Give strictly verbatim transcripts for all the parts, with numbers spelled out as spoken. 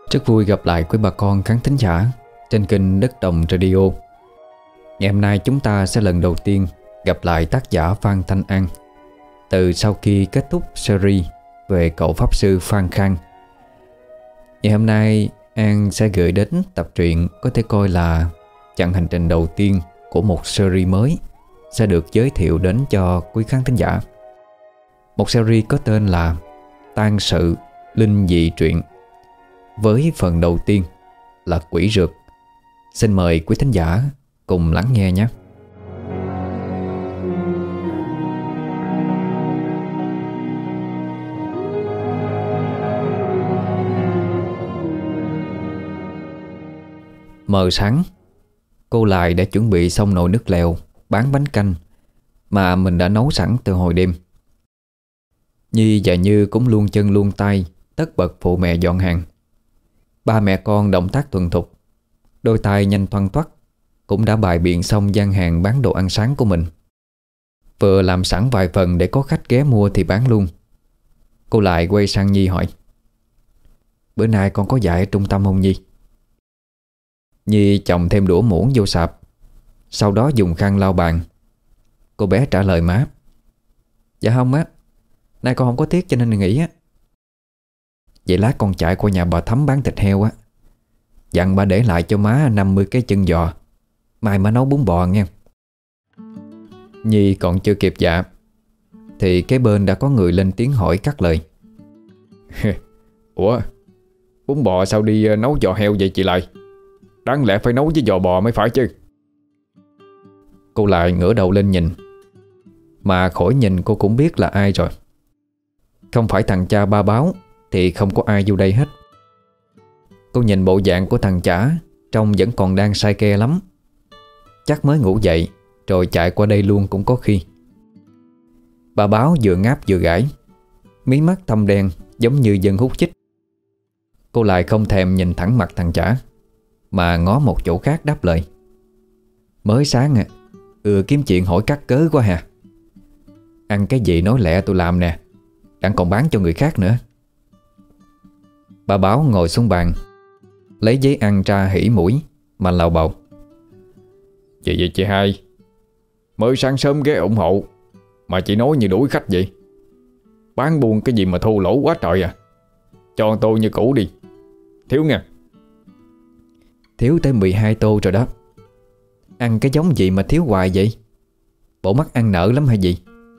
Rất vui gặp lại quý bà con khán thính giả trên kênh Đất Đồng Radio. Ngày hôm nay chúng ta sẽ lần đầu tiên gặp lại tác giả Phan Thanh An từ sau khi kết thúc series về cậu Pháp Sư Phan Khang. Ngày hôm nay An sẽ gửi đến tập truyện có thể coi là chặng hành trình đầu tiên của một series mới sẽ được giới thiệu đến cho quý khán thính giả. Một series có tên là Tang Sự Linh Dị Truyện, với phần đầu tiên là Quỷ Rượt. Xin mời quý thính giả cùng lắng nghe nhé. Mờ sáng, cô Lại đã chuẩn bị xong nồi nước lèo bán bánh canh mà mình đã nấu sẵn từ hồi đêm. Nhi và Như cũng luôn chân luôn tay tất bật phụ mẹ dọn hàng. Ba mẹ con động tác thuần thục, đôi tay nhanh thoăn thoắt, cũng đã bày biện xong gian hàng bán đồ ăn sáng của mình. Vừa làm sẵn vài phần để có khách ghé mua thì bán luôn. Cô Lại quay sang Nhi hỏi: "Bữa nay con có dạy ở trung tâm không Nhi?" Nhi chồng thêm đũa muỗng vô sạp, sau đó dùng khăn lau bàn. Cô bé trả lời má: "Dạ không á, nay con không có tiết cho nên nghỉ á." "Vậy lát con chạy qua nhà bà Thắm bán thịt heo á, dặn bà để lại cho má năm mươi cái chân giò, mai má nấu bún bò nghe." Nhi còn chưa kịp dạ thì kế bên đã có người lên tiếng hỏi cắt lời: "Ủa, bún bò sao đi nấu giò heo vậy chị Lại? Đáng lẽ phải nấu với giò bò mới phải chứ." Cô Lại ngửa đầu lên nhìn, mà khỏi nhìn cô cũng biết là ai rồi. Không phải thằng cha ba báo thì không có ai vô đây hết. Cô nhìn bộ dạng của thằng chả trông vẫn còn đang say ke lắm. Chắc mới ngủ dậy rồi chạy qua đây luôn cũng có khi. Bà báo vừa ngáp vừa gãi, mí mắt thâm đen giống như dân hút chích. Cô Lại không thèm nhìn thẳng mặt thằng chả, mà ngó một chỗ khác đáp lời: "Mới sáng à, ừ kiếm chuyện hỏi cắt cớ quá hà. Ăn cái gì nói lẹ tôi làm nè, đang còn bán cho người khác nữa." Bà báo ngồi xuống bàn, lấy giấy ăn ra hỉ mũi mà lầu bầu: "Chị vậy chị hai, mới sáng sớm ghé ủng hộ mà chị nói như đuổi khách vậy. Bán buôn cái gì mà thua lỗ quá trời à. Cho tôi như cũ đi, thiếu nha." "Thiếu tới mười hai tô rồi đó. Ăn cái giống gì mà thiếu hoài vậy? Bộ mắt ăn nở lắm hay gì?"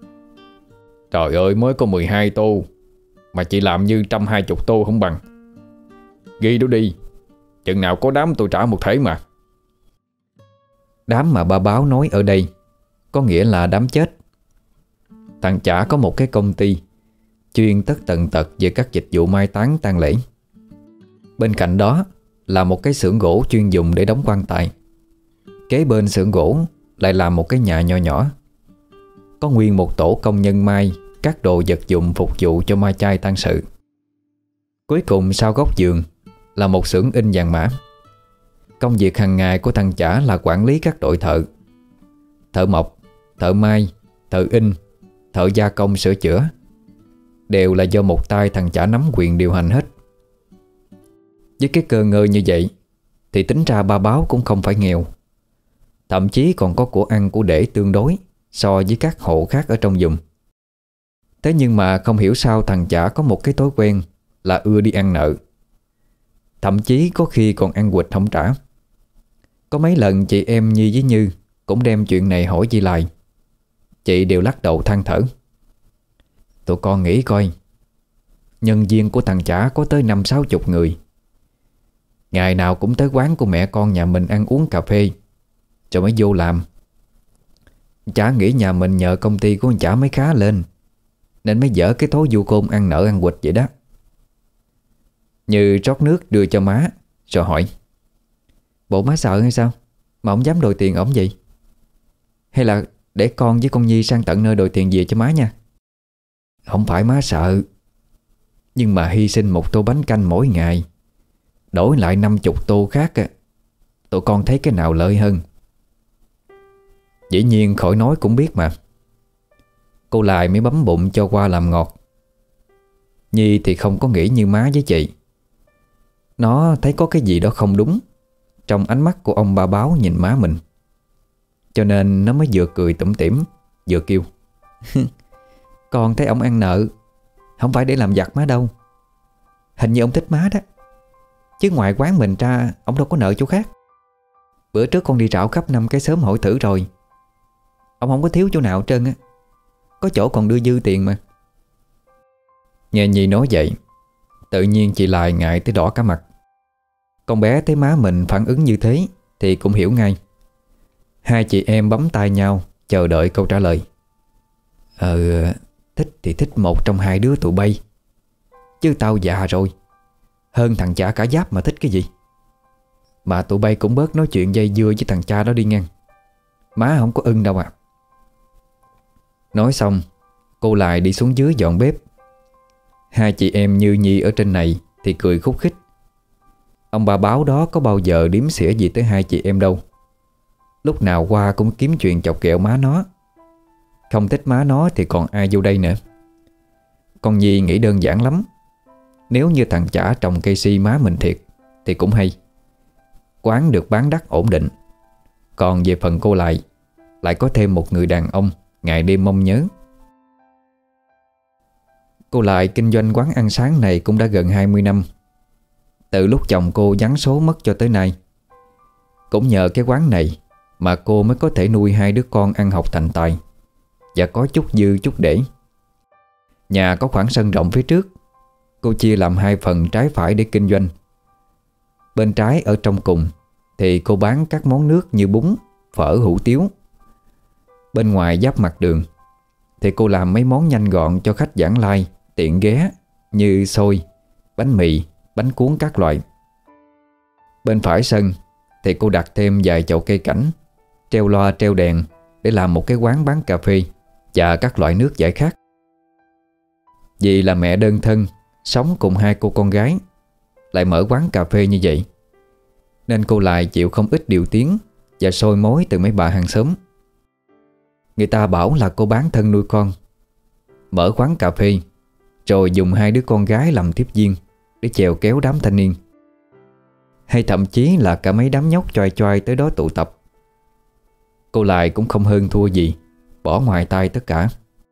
"Trời ơi, mới có mười hai tô mà chị làm như trăm hai chục tô không bằng. Ghi đó đi, chừng nào có đám tôi trả một thể mà." Đám mà ba báo nói ở đây có nghĩa là đám chết. Thằng chả có một cái công ty chuyên tất tần tật về các dịch vụ mai táng tang lễ. Bên cạnh đó là một cái xưởng gỗ chuyên dùng để đóng quan tài. Kế bên xưởng gỗ lại là một cái nhà nhỏ nhỏ. Có nguyên một tổ công nhân mai các đồ vật dụng phục vụ cho ma chay tang sự. Cuối cùng sau góc giường là một xưởng in vàng mã. Công việc hàng ngày của thằng chả là quản lý các đội thợ: thợ mộc, thợ mai, thợ in, thợ gia công sửa chữa, đều là do một tay thằng chả nắm quyền điều hành hết. Với cái cơ ngơi như vậy thì tính ra ba báo cũng không phải nghèo, thậm chí còn có của ăn của để tương đối so với các hộ khác ở trong vùng. Thế nhưng mà không hiểu sao thằng chả có một cái thói quen là ưa đi ăn nợ. Thậm chí có khi còn ăn quỵt không trả. Có mấy lần chị em Nhi với Như cũng đem chuyện này hỏi chị Lại, chị đều lắc đầu than thở: "Tụi con nghĩ coi, nhân viên của thằng chả có tới năm sáu chục người, ngày nào cũng tới quán của mẹ con nhà mình ăn uống cà phê rồi mới vô làm. Chả nghĩ nhà mình nhờ công ty của chả mới khá lên, nên mới dở cái thói du côn ăn nợ ăn quỵt vậy đó." Như rót nước đưa cho má rồi hỏi: "Bộ má sợ hay sao mà không dám đòi tiền ổng vậy? Hay là để con với con Nhi sang tận nơi đòi tiền về cho má nha?" "Không phải má sợ, nhưng mà hy sinh một tô bánh canh mỗi ngày đổi lại năm chục tô khác à, tụi con thấy cái nào lợi hơn?" Dĩ nhiên khỏi nói cũng biết mà. Cô Lại mới bấm bụng cho qua làm ngọt. Nhi thì không có nghĩ như má với chị. Nó thấy có cái gì đó không đúng trong ánh mắt của ông ba báo nhìn má mình, cho nên nó mới vừa cười tủm tỉm vừa kêu: Con thấy ông ăn nợ không phải để làm giặc má đâu. Hình như ông thích má đó, chứ ngoài quán mình ra ông đâu có nợ chỗ khác. Bữa trước con đi rảo khắp năm cái xóm hỏi thử rồi, ông không có thiếu chỗ nào hết trơn á. Có chỗ còn đưa dư tiền mà. Nghe Nhi nói vậy, tự nhiên chị Lại ngại tới đỏ cả mặt. Con bé thấy má mình phản ứng như thế thì cũng hiểu ngay. Hai chị em bấm tay nhau chờ đợi câu trả lời. Ờ, thích thì thích một trong hai đứa tụi bay, chứ tao già rồi, hơn thằng chả cả giáp mà thích cái gì. Mà tụi bay cũng bớt nói chuyện dây dưa với thằng cha đó đi ngang. Má không có ưng đâu à. Nói xong, cô Lại đi xuống dưới dọn bếp. Hai chị em Như Nhi ở trên này thì cười khúc khích. Ông bà báo đó có bao giờ điếm xỉa gì tới hai chị em đâu. Lúc nào qua cũng kiếm chuyện chọc ghẹo má nó. Không thích má nó thì còn ai vô đây nữa. Con Nhi nghĩ đơn giản lắm. Nếu như thằng chả trồng cây si má mình thiệt thì cũng hay. Quán được bán đắt ổn định. Còn về phần cô Lại, lại có thêm một người đàn ông ngày đêm mong nhớ. Cô Lại kinh doanh quán ăn sáng này cũng đã gần hai mươi năm. Từ lúc chồng cô giáng số mất cho tới nay. Cũng nhờ cái quán này mà cô mới có thể nuôi hai đứa con ăn học thành tài và có chút dư chút để. Nhà có khoảng sân rộng phía trước. Cô chia làm hai phần trái phải để kinh doanh. Bên trái ở trong cùng thì cô bán các món nước như bún, phở, hủ tiếu. Bên ngoài giáp mặt đường thì cô làm mấy món nhanh gọn cho khách vãng lai tiện ghé, như xôi, bánh mì, bánh cuốn các loại. Bên phải sân thì cô đặt thêm vài chậu cây cảnh, treo loa treo đèn để làm một cái quán bán cà phê và các loại nước giải khát. Vì là mẹ đơn thân sống cùng hai cô con gái, lại mở quán cà phê như vậy, nên cô Lại chịu không ít điều tiếng và soi mối từ mấy bà hàng xóm. Người ta bảo là cô bán thân nuôi con, mở quán cà phê rồi dùng hai đứa con gái làm tiếp viên để chèo kéo đám thanh niên, hay thậm chí là cả mấy đám nhóc choai choai tới đó tụ tập. Cô Lại cũng không hơn thua gì, bỏ ngoài tai tất cả.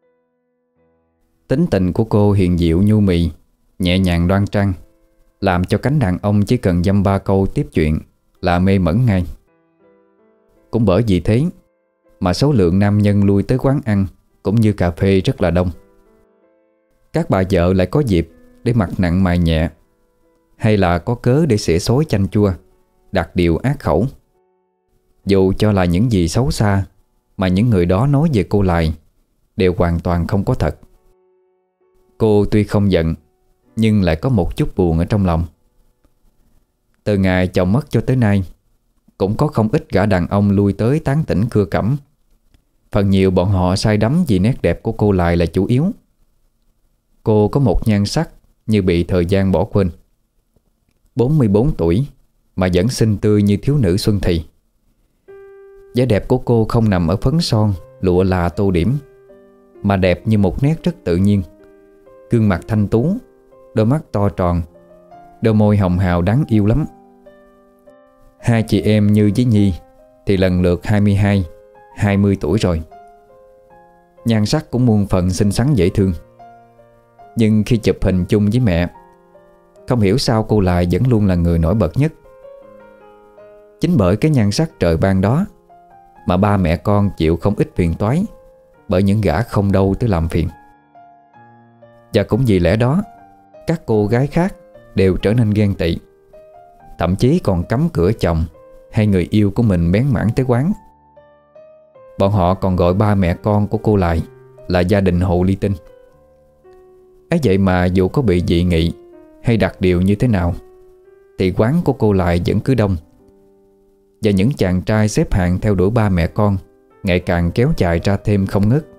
Tính tình của cô hiền diệu nhu mì, nhẹ nhàng đoan trang, làm cho cánh đàn ông chỉ cần dăm ba câu tiếp chuyện là mê mẩn ngay. Cũng bởi vì thế mà số lượng nam nhân lui tới quán ăn cũng như cà phê rất là đông. Các bà vợ lại có dịp để mặc nặng mày nhẹ, hay là có cớ để xỉa xối chanh chua, đặt điều ác khẩu. Dù cho là những gì xấu xa mà những người đó nói về cô Lại đều hoàn toàn không có thật. Cô tuy không giận nhưng lại có một chút buồn ở trong lòng. Từ ngày chồng mất cho tới nay, cũng có không ít gã đàn ông lui tới tán tỉnh cưa cẩm. Phần nhiều bọn họ say đắm vì nét đẹp của cô Lại là chủ yếu. Cô có một nhan sắc như bị thời gian bỏ quên. bốn mươi bốn tuổi mà vẫn xinh tươi như thiếu nữ xuân thì. Vẻ đẹp của cô không nằm ở phấn son, lụa là tô điểm, mà đẹp như một nét rất tự nhiên. Gương mặt thanh tú, đôi mắt to tròn, đôi môi hồng hào đáng yêu lắm. Hai chị em Như với Nhi thì lần lượt hai mươi hai, hai mươi tuổi rồi. Nhan sắc cũng muôn phần xinh xắn dễ thương. Nhưng khi chụp hình chung với mẹ, không hiểu sao cô Lại vẫn luôn là người nổi bật nhất. Chính bởi cái nhan sắc trời ban đó mà ba mẹ con chịu không ít phiền toái bởi những gã không đâu tới làm phiền. Và cũng vì lẽ đó, các cô gái khác đều trở nên ghen tị, thậm chí còn cấm cửa chồng hay người yêu của mình bén mảng tới quán. Bọn họ còn gọi ba mẹ con của cô Lại là gia đình hồ ly tinh. Ấy vậy mà dù có bị dị nghị hay đặt điều như thế nào thì quán của cô Lại vẫn cứ đông, và những chàng trai xếp hàng theo đuổi ba mẹ con ngày càng kéo dài ra thêm không ngớt.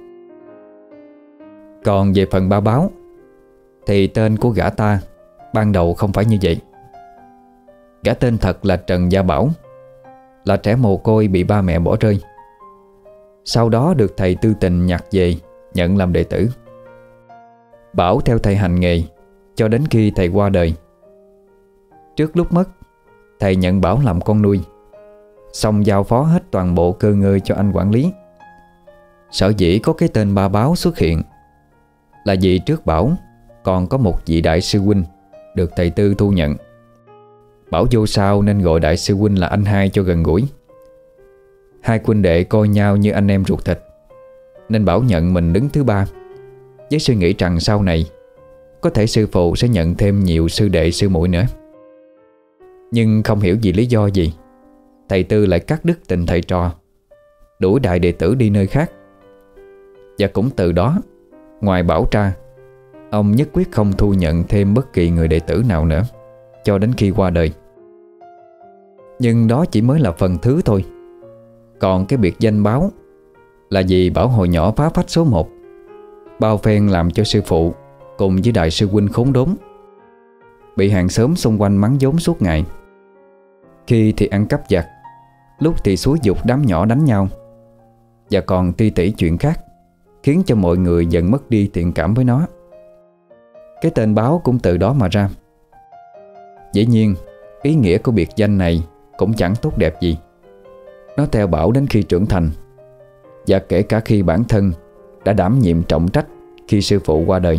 Còn về phần ba báo thì tên của gã ta ban đầu không phải như vậy. Gã tên thật là Trần Gia Bảo, là trẻ mồ côi bị ba mẹ bỏ rơi. Sau đó được thầy tư tình nhặt về nhận làm đệ tử. Bảo theo thầy hành nghề cho đến khi thầy qua đời. Trước lúc mất, thầy nhận Bảo làm con nuôi, xong giao phó hết toàn bộ cơ ngơi cho anh quản lý. Sở dĩ có cái tên Ba Báo xuất hiện là vì trước Bảo còn có một vị đại sư huynh được thầy Tư thu nhận. Bảo vô sau nên gọi đại sư huynh là anh hai cho gần gũi. Hai huynh đệ coi nhau như anh em ruột thịt, nên Bảo nhận mình đứng thứ ba, với suy nghĩ rằng sau này có thể sư phụ sẽ nhận thêm nhiều sư đệ sư muội nữa. Nhưng không hiểu vì lý do gì, thầy Tư lại cắt đứt tình thầy trò, đuổi đại đệ tử đi nơi khác. Và cũng từ đó, ngoài Bảo ra, ông nhất quyết không thu nhận thêm bất kỳ người đệ tử nào nữa cho đến khi qua đời. Nhưng đó chỉ mới là phần thứ thôi. Còn cái biệt danh Báo là vì Bảo hồi nhỏ phá phách số một, bao phen làm cho sư phụ cùng với đại sư huynh khốn đốn, bị hàng xóm xung quanh mắng vốn suốt ngày. Khi thì ăn cắp giặt, lúc thì xúi giục đám nhỏ đánh nhau, và còn ti tỉ chuyện khác, khiến cho mọi người dần mất đi thiện cảm với nó. Cái tên Báo cũng từ đó mà ra. Dĩ nhiên, ý nghĩa của biệt danh này cũng chẳng tốt đẹp gì. Nó theo Bảo đến khi trưởng thành, và kể cả khi bản thân đã đảm nhiệm trọng trách khi sư phụ qua đời.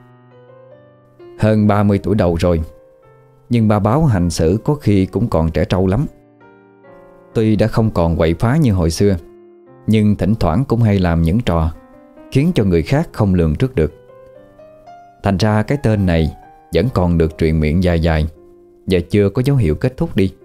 Hơn ba mươi tuổi đầu rồi, nhưng Ba Báo hành xử có khi cũng còn trẻ trâu lắm. Tuy đã không còn quậy phá như hồi xưa, nhưng thỉnh thoảng cũng hay làm những trò khiến cho người khác không lường trước được. Thành ra cái tên này vẫn còn được truyền miệng dài dài, và chưa có dấu hiệu kết thúc đi.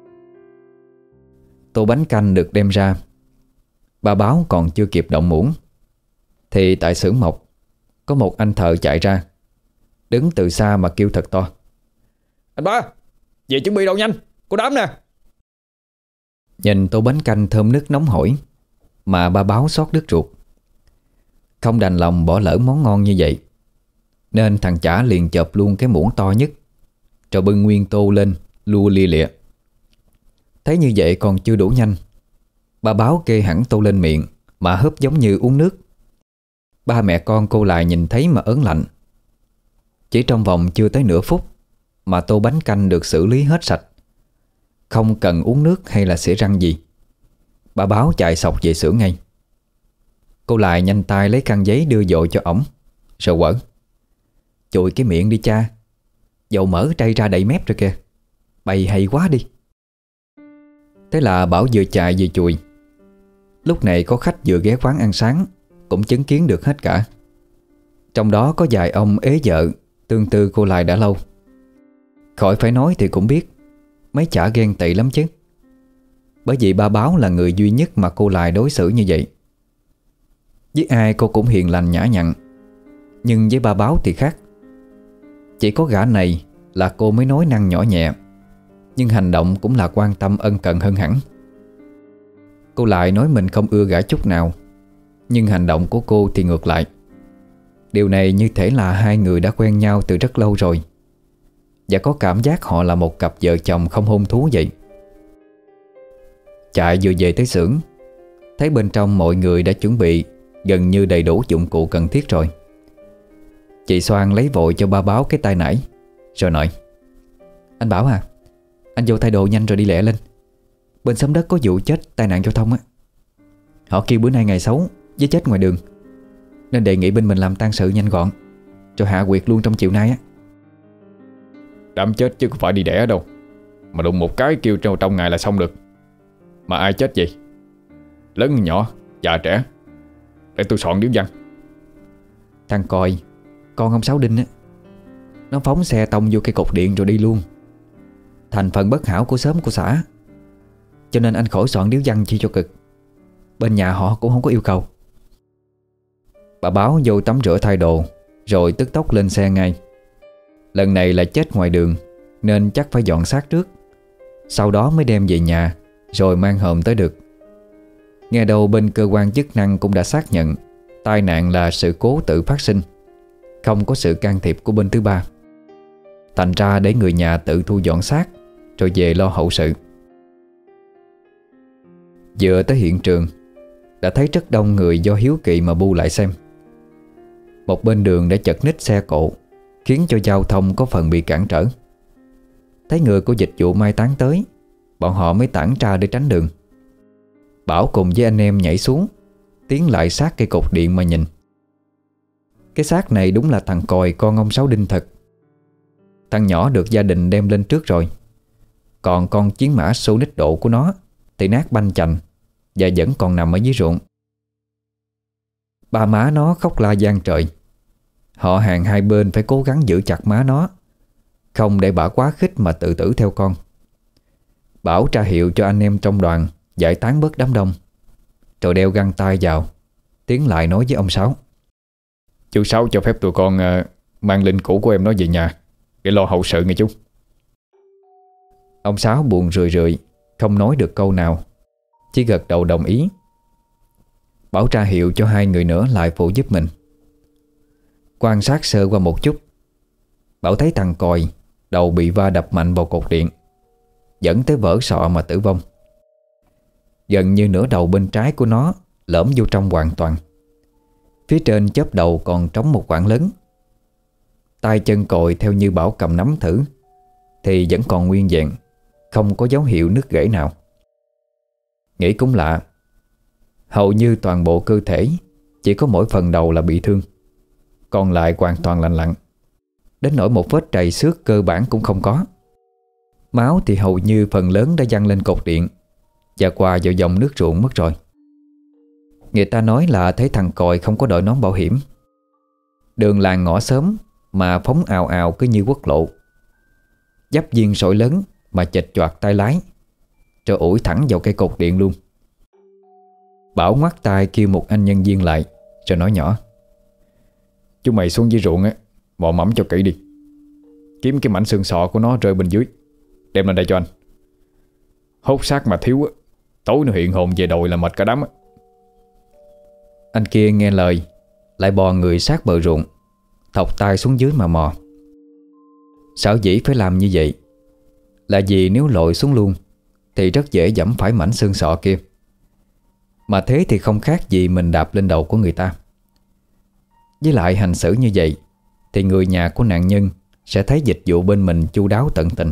Tô bánh canh được đem ra, Ba Báo còn chưa kịp động muỗng thì tại xưởng mộc có một anh thợ chạy ra, đứng từ xa mà kêu thật to: "Anh Ba, về chuẩn bị đồ nhanh, có đám nè." Nhìn tô bánh canh thơm nức nóng hổi mà Ba Báo xót đứt ruột. Không đành lòng bỏ lỡ món ngon như vậy, nên thằng chả liền chộp luôn cái muỗng to nhất, rồi bưng nguyên tô lên lua lia lịa. Thấy như vậy còn chưa đủ nhanh, Ba Báo kê hẳn tô lên miệng mà hớp giống như uống nước. Ba mẹ con cô lại nhìn thấy mà ớn lạnh. Chỉ trong vòng chưa tới nửa phút mà tô bánh canh được xử lý hết sạch, không cần uống nước hay là xỉa răng gì. Ba Báo chạy sộc về xưởng ngay. Cô lại nhanh tay lấy khăn giấy đưa dội cho ổng, rồi quở: "Chùi cái miệng đi cha, dầu mỡ trây ra đầy mép rồi kìa, bày hay quá đi." Thế là Bảo vừa chạy vừa chùi. Lúc này có khách vừa ghé quán ăn sáng cũng chứng kiến được hết cả. Trong đó có vài ông ế vợ tương tư cô lại đã lâu. Khỏi phải nói thì cũng biết mấy chả ghen tị lắm chứ. Bởi vì Ba Báo là người duy nhất mà cô lại đối xử như vậy. Với ai cô cũng hiền lành nhã nhặn, nhưng với Ba Báo thì khác. Chỉ có gã này là cô mới nói năng nhỏ nhẹ, nhưng hành động cũng là quan tâm ân cần hơn hẳn. Cô lại nói mình không ưa gã chút nào, nhưng hành động của cô thì ngược lại. Điều này như thể là hai người đã quen nhau từ rất lâu rồi, và có cảm giác họ là một cặp vợ chồng không hôn thú vậy. Chạy vừa về tới xưởng, thấy bên trong mọi người đã chuẩn bị gần như đầy đủ dụng cụ cần thiết rồi. Chị Soan lấy vội cho Ba Báo cái tay nải, rồi nói: "Anh Bảo à, anh vô thay đồ nhanh rồi đi lẹ lên. Bên xóm đất có vụ chết tai nạn giao thông á. Họ kêu bữa nay ngày xấu với chết ngoài đường, nên đề nghị bên mình làm tang sự nhanh gọn, rồi hạ quyệt luôn trong chiều nay á." Đám chết chứ không phải đi đẻ đâu, mà đụng một cái kêu trong, trong ngày là xong được. Mà ai chết vậy? Lớn nhỏ, già trẻ? Để tôi soạn điếu văn. Thằng Còi, con ông Sáu Đinh á, nó phóng xe tông vô cây cột điện rồi đi luôn. Thành phần bất hảo của xóm của xã, cho nên anh khỏi soạn điếu văn chi cho cực. Bên nhà họ cũng không có yêu cầu. Bà Báo vô tắm rửa thay đồ, rồi tức tốc lên xe ngay. Lần này là chết ngoài đường, nên chắc phải dọn xác trước, sau đó mới đem về nhà, rồi mang hòm tới được. Nghe đâu bên cơ quan chức năng cũng đã xác nhận tai nạn là sự cố tự phát sinh, không có sự can thiệp của bên thứ ba. Thành ra để người nhà tự thu dọn xác, rồi về lo hậu sự. Vừa tới hiện trường, đã thấy rất đông người do hiếu kỳ mà bu lại xem. Một bên đường đã chật ních xe cộ, khiến cho giao thông có phần bị cản trở. Thấy người của dịch vụ mai táng tới, bọn họ mới tản ra để tránh đường. Bảo cùng với anh em nhảy xuống, tiến lại sát cây cột điện mà nhìn. Cái xác này đúng là thằng Còi, con ông Sáu Đinh thật. Thằng nhỏ được gia đình đem lên trước rồi, còn con chiến mã số nít độ của nó thì nát banh chành và vẫn còn nằm ở dưới ruộng. Ba má nó khóc la giang trời. Họ hàng hai bên phải cố gắng giữ chặt má nó, không để bả quá khích mà tự tử theo con. Bảo tra hiệu cho anh em trong đoàn giải tán bớt đám đông, rồi đeo găng tay vào, tiến lại nói với ông Sáu: Chú Sáu cho phép tụi con uh, mang linh cữu của em nó về nhà để lo hậu sự nghe chú. Ông Sáu buồn rười rượi, không nói được câu nào, chỉ gật đầu đồng ý. Bảo tra hiệu cho hai người nữa lại phụ giúp mình. Quan sát sơ qua một chút, Bảo thấy thằng Còi đầu bị va đập mạnh vào cột điện, dẫn tới vỡ sọ mà tử vong. Gần như nửa đầu bên trái của nó lõm vô trong hoàn toàn. Phía trên chóp đầu còn trống một khoảng lớn. Tay chân Còi theo như Bảo cầm nắm thử thì vẫn còn nguyên vẹn, không có dấu hiệu nứt gãy nào. Nghĩ cũng lạ, hầu như toàn bộ cơ thể chỉ có mỗi phần đầu là bị thương, còn lại hoàn toàn lành lặn, đến nỗi một vết trầy xước cơ bản cũng không có. Máu thì hầu như phần lớn đã văng lên cột điện và qua vào dòng nước ruộng mất rồi. Người ta nói là thấy thằng Còi không có đội nón bảo hiểm. Đường làng ngõ xóm mà phóng ào ào cứ như quốc lộ. Dắp viên sỏi lớn mà chệch choạc tay lái, rồi ủi thẳng vào cây cột điện luôn. Bảo ngoắt tay kêu một anh nhân viên lại, rồi nói nhỏ: Chú mày xuống dưới ruộng á, mò mẫm cho kỹ đi, kiếm cái mảnh xương sọ của nó rơi bên dưới, đem lên đây cho anh. Hốt xác mà thiếu á, tối nó hiện hồn về đồi là mệt cả đám á. Anh kia nghe lời, lại bò người sát bờ ruộng, thọc tay xuống dưới mà mò. Sở dĩ phải làm như vậy là vì nếu lội xuống luôn thì rất dễ giẫm phải mảnh xương sọ kia. Mà thế thì không khác gì mình đạp lên đầu của người ta. Với lại hành xử như vậy thì người nhà của nạn nhân sẽ thấy dịch vụ bên mình chu đáo tận tình.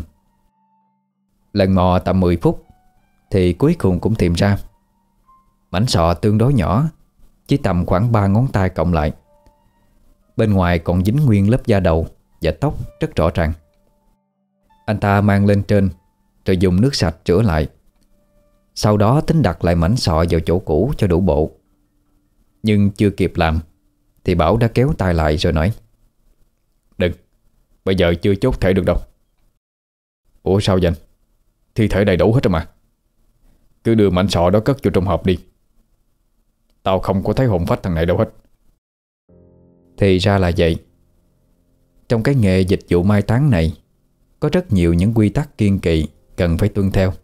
Lần mò tầm mười phút thì cuối cùng cũng tìm ra. Mảnh sọ tương đối nhỏ, chỉ tầm khoảng ba ngón tay cộng lại. Bên ngoài còn dính nguyên lớp da đầu và tóc rất rõ ràng. Anh ta mang lên trên rồi dùng nước sạch rửa lại. Sau đó tính đặt lại mảnh sọ vào chỗ cũ cho đủ bộ. Nhưng chưa kịp làm thì Bảo đã kéo tay lại rồi nói: Đừng, bây giờ chưa chốt thể được đâu. Ủa sao vậy anh? Thi thể đầy đủ hết rồi mà. Cứ đưa mảnh sọ đó cất vô trong hộp đi. Tao không có thấy hồn phách thằng này đâu hết. Thì ra là vậy. Trong cái nghề dịch vụ mai táng này có rất nhiều những quy tắc kiêng kỵ cần phải tuân theo.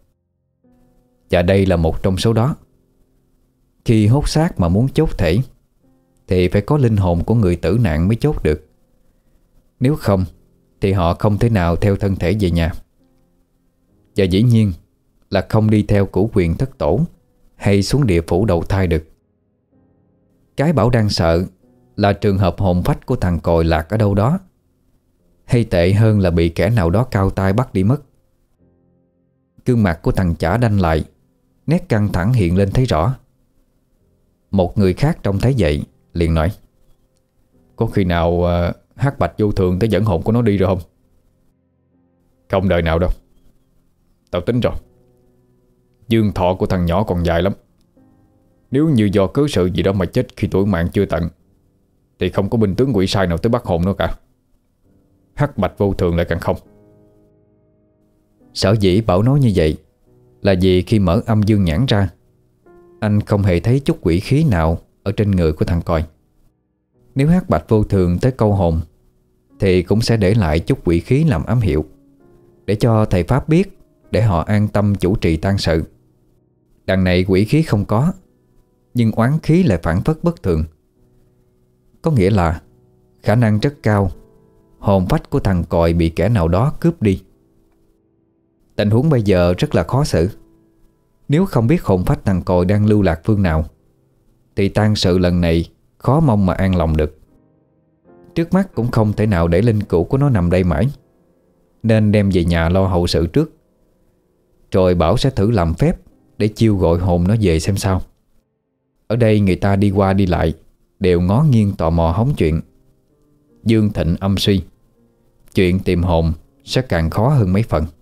Và đây là một trong số đó. Khi hốt xác mà muốn chốt thể thì phải có linh hồn của người tử nạn mới chốt được. Nếu không thì họ không thể nào theo thân thể về nhà. Và dĩ nhiên là không đi theo cửu quyền thất tổ hay xuống địa phủ đầu thai được. Cái Bảo đang sợ là trường hợp hồn phách của thằng Còi lạc ở đâu đó, hay tệ hơn là bị kẻ nào đó cao tay bắt đi mất. Gương mặt của thằng Chả đanh lại, nét căng thẳng hiện lên thấy rõ. Một người khác trông thấy vậy liền nói: Có khi nào uh, hắc bạch vô thường tới dẫn hồn của nó đi rồi không? Không đời nào đâu. Tao tính rồi, dương thọ của thằng nhỏ còn dài lắm. Nếu như do cớ sự gì đó mà chết khi tuổi mạng chưa tận thì không có binh tướng quỷ sai nào tới bắt hồn nó cả. Hắc bạch vô thường lại càng không. Sở dĩ Bảo nói như vậy là vì khi mở âm dương nhãn ra, anh không hề thấy chút quỷ khí nào ở trên người của thằng Còi. Nếu hắc bạch vô thường tới câu hồn thì cũng sẽ để lại chút quỷ khí làm ám hiệu, để cho thầy Pháp biết, để họ an tâm chủ trì tang sự. Đằng này quỷ khí không có, nhưng oán khí lại phản phất bất thường. Có nghĩa là khả năng rất cao hồn phách của thằng Còi bị kẻ nào đó cướp đi. Tình huống bây giờ rất là khó xử. Nếu không biết hồn phách thằng Còi đang lưu lạc phương nào thì tang sự lần này khó mong mà an lòng được. Trước mắt cũng không thể nào để linh cữu của nó nằm đây mãi. nên đem về nhà lo hậu sự trước. Rồi bảo sẽ thử làm phép để chiêu gọi hồn nó về xem sao. Ở đây người ta đi qua đi lại đều ngó nghiêng tò mò hóng chuyện. Dương thịnh âm suy, chuyện tìm hồn sẽ càng khó hơn mấy phần.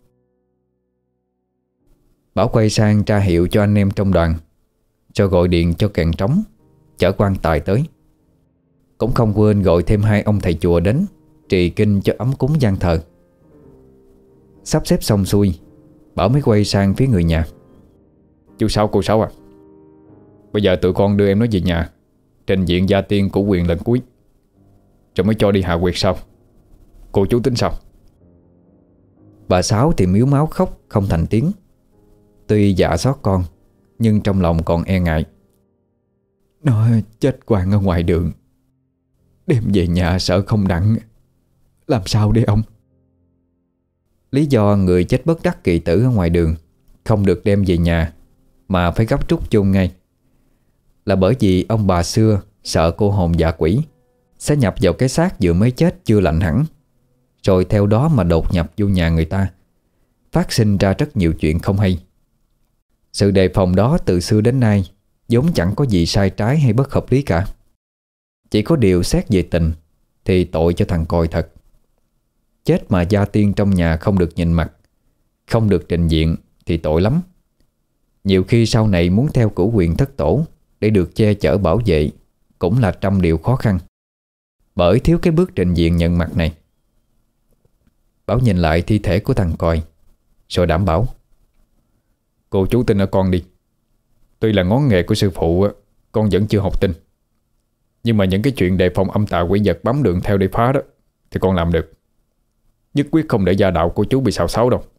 Bảo quay sang tra hiệu cho anh em trong đoàn, cho gọi điện cho kèn trống chở quan tài tới. Cũng không quên gọi thêm hai ông thầy chùa đến trì kinh cho ấm cúng gian thờ. Sắp xếp xong xuôi, Bảo mới quay sang phía người nhà. Chú Sáu, cô Sáu à, bây giờ tụi con đưa em nó về nhà, trình diện gia tiên của quyền lần cuối, rồi mới cho đi hạ quyệt sau. Cô chú tính sao? Bà Sáu thì miếu máu khóc không thành tiếng. Tuy dạ xót con, nhưng trong lòng còn e ngại. Nó chết quàng ở ngoài đường, đem về nhà sợ không đặng. Làm sao đây ông? Lý do người chết bất đắc kỳ tử ở ngoài đường không được đem về nhà mà phải gấp rút chôn ngay là bởi vì ông bà xưa sợ cô hồn dạ quỷ sẽ nhập vào cái xác vừa mới chết chưa lạnh hẳn, rồi theo đó mà đột nhập vô nhà người ta, phát sinh ra rất nhiều chuyện không hay. Sự đề phòng đó từ xưa đến nay vốn chẳng có gì sai trái hay bất hợp lý cả. Chỉ có điều xét về tình thì tội cho thằng còi thật. Chết mà gia tiên trong nhà không được nhìn mặt, không được trình diện thì tội lắm. Nhiều khi sau này muốn theo cửu quyền thất tổ để được che chở bảo vệ cũng là trăm điều khó khăn, bởi thiếu cái bước trình diện nhận mặt này. Bảo nhìn lại thi thể của thằng còi rồi đảm bảo: Cô chú tin ở con đi. Tuy là ngón nghề của sư phụ con vẫn chưa học tin, nhưng mà những cái chuyện đề phòng âm tà quỷ vật bám đường theo để phá đó thì con làm được. Nhất quyết không để gia đạo của chú bị xào xáo đâu.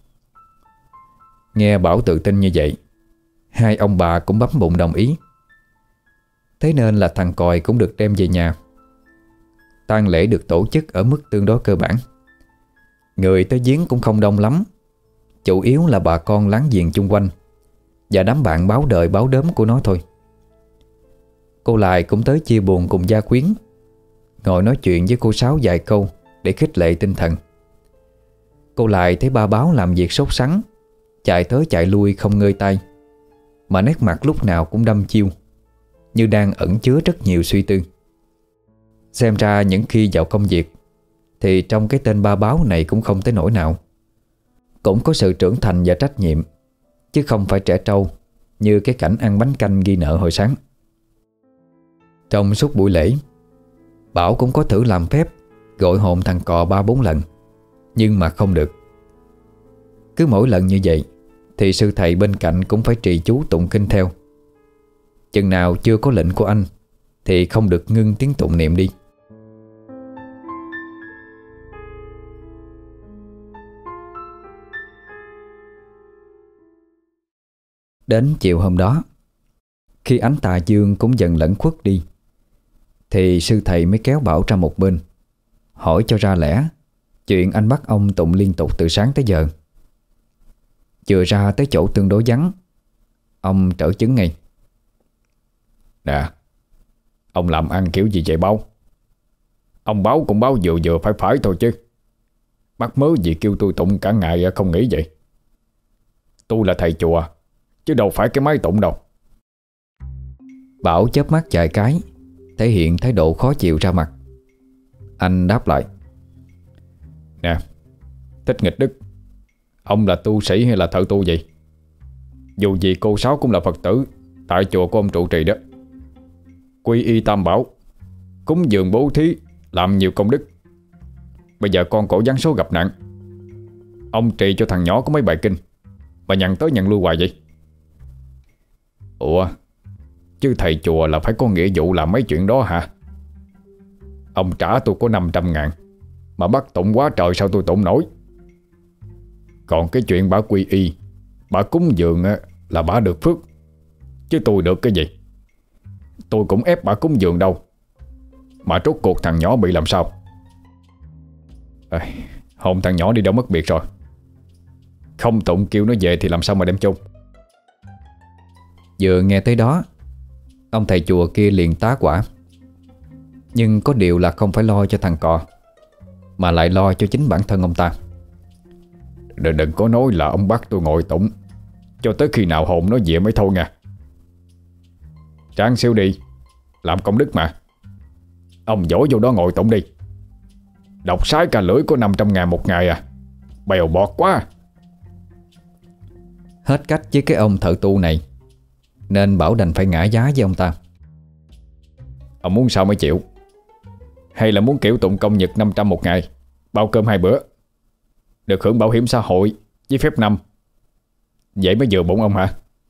Nghe Bảo tự tin như vậy, hai ông bà cũng bấm bụng đồng ý. Thế nên là thằng còi cũng được đem về nhà. tang lễ được tổ chức ở mức tương đối cơ bản. Người tới viếng cũng không đông lắm, chủ yếu là bà con láng giềng chung quanh và đám bạn báo đời báo đốm của nó thôi. Cô Lại cũng tới chia buồn cùng gia quyến, ngồi nói chuyện với cô Sáu vài câu để khích lệ tinh thần. Cô Lại thấy ba Báo làm việc sốt sắng, chạy tới chạy lui không ngơi tay, mà nét mặt lúc nào cũng đăm chiêu, như đang ẩn chứa rất nhiều suy tư. Xem ra những khi vào công việc thì trong cái tên ba Báo này cũng không tới nỗi nào, cũng có sự trưởng thành và trách nhiệm, chứ không phải trẻ trâu như cái cảnh ăn bánh canh ghi nợ hồi sáng. Trong suốt buổi lễ, Bảo cũng có thử làm phép gọi hồn thằng cò ba bốn lần, nhưng mà không được. Cứ mỗi lần như vậy thì sư thầy bên cạnh cũng phải trì chú tụng kinh theo. Chừng nào chưa có lệnh của anh thì không được ngưng tiếng tụng niệm đi. Đến chiều hôm đó, khi ánh tà dương cũng dần lẫn khuất đi, thì sư thầy mới kéo Bảo ra một bên, hỏi cho ra lẽ chuyện anh bắt ông tụng liên tục từ sáng tới giờ. Vừa ra tới chỗ tương đối vắng, ông trở chứng ngay. Nè, ông làm ăn kiểu gì vậy Báo? Ông báo cũng báo vừa vừa phải phải thôi chứ. Bắt mớ gì kêu tôi tụng cả ngày không nghĩ vậy. Tôi là thầy chùa, chứ đâu phải cái máy tụng đâu. Bảo chớp mắt vài cái, thể hiện thái độ khó chịu ra mặt. Anh đáp lại: Nè, Thích Nghịch Đức, ông là tu sĩ hay là thợ tu vậy? Dù gì cô Sáu cũng là Phật tử tại chùa của ông trụ trì đó. Quy y tam bảo, cúng dường bố thí, làm nhiều công đức. Bây giờ con cổ giáng số gặp nạn, ông trì cho thằng nhỏ có mấy bài kinh mà nhận tới nhận lui hoài vậy? Ủa, chứ thầy chùa là phải có nghĩa vụ làm mấy chuyện đó hả? Ông trả tôi có năm trăm ngàn mà bắt tụng quá trời, sao tôi tụng nổi? Còn cái chuyện bà quy y, bà cúng dường là bà được phước, chứ tôi được cái gì? Tôi cũng ép bà cúng dường đâu, mà rốt cuộc thằng nhỏ bị làm sao? À, hồn thằng nhỏ đi đâu mất biệt rồi. Không tụng kêu nó về thì làm sao mà đem chôn? Vừa nghe tới đó, ông thầy chùa kia liền tá quả. Nhưng có điều là không phải lo cho thằng cò, mà lại lo cho chính bản thân ông ta. Đừng, đừng có nói là ông bắt tôi ngồi tụng cho tới khi nào hồn nó về mới thôi nha. Ráng xíu đi, làm công đức mà. Ông dỗ vô đó ngồi tụng đi. Đọc sái ca lưỡi có năm trăm ngàn một ngày à, bèo bọt quá. Hết cách với cái ông thợ tu này, nên Bảo đành phải ngã giá với ông ta. Ông muốn sao mới chịu? Hay là muốn kiểu tụng công nhật năm trăm một ngày, bao cơm hai bữa, được hưởng bảo hiểm xã hội với phép năm, vậy mới vừa bụng ông hả?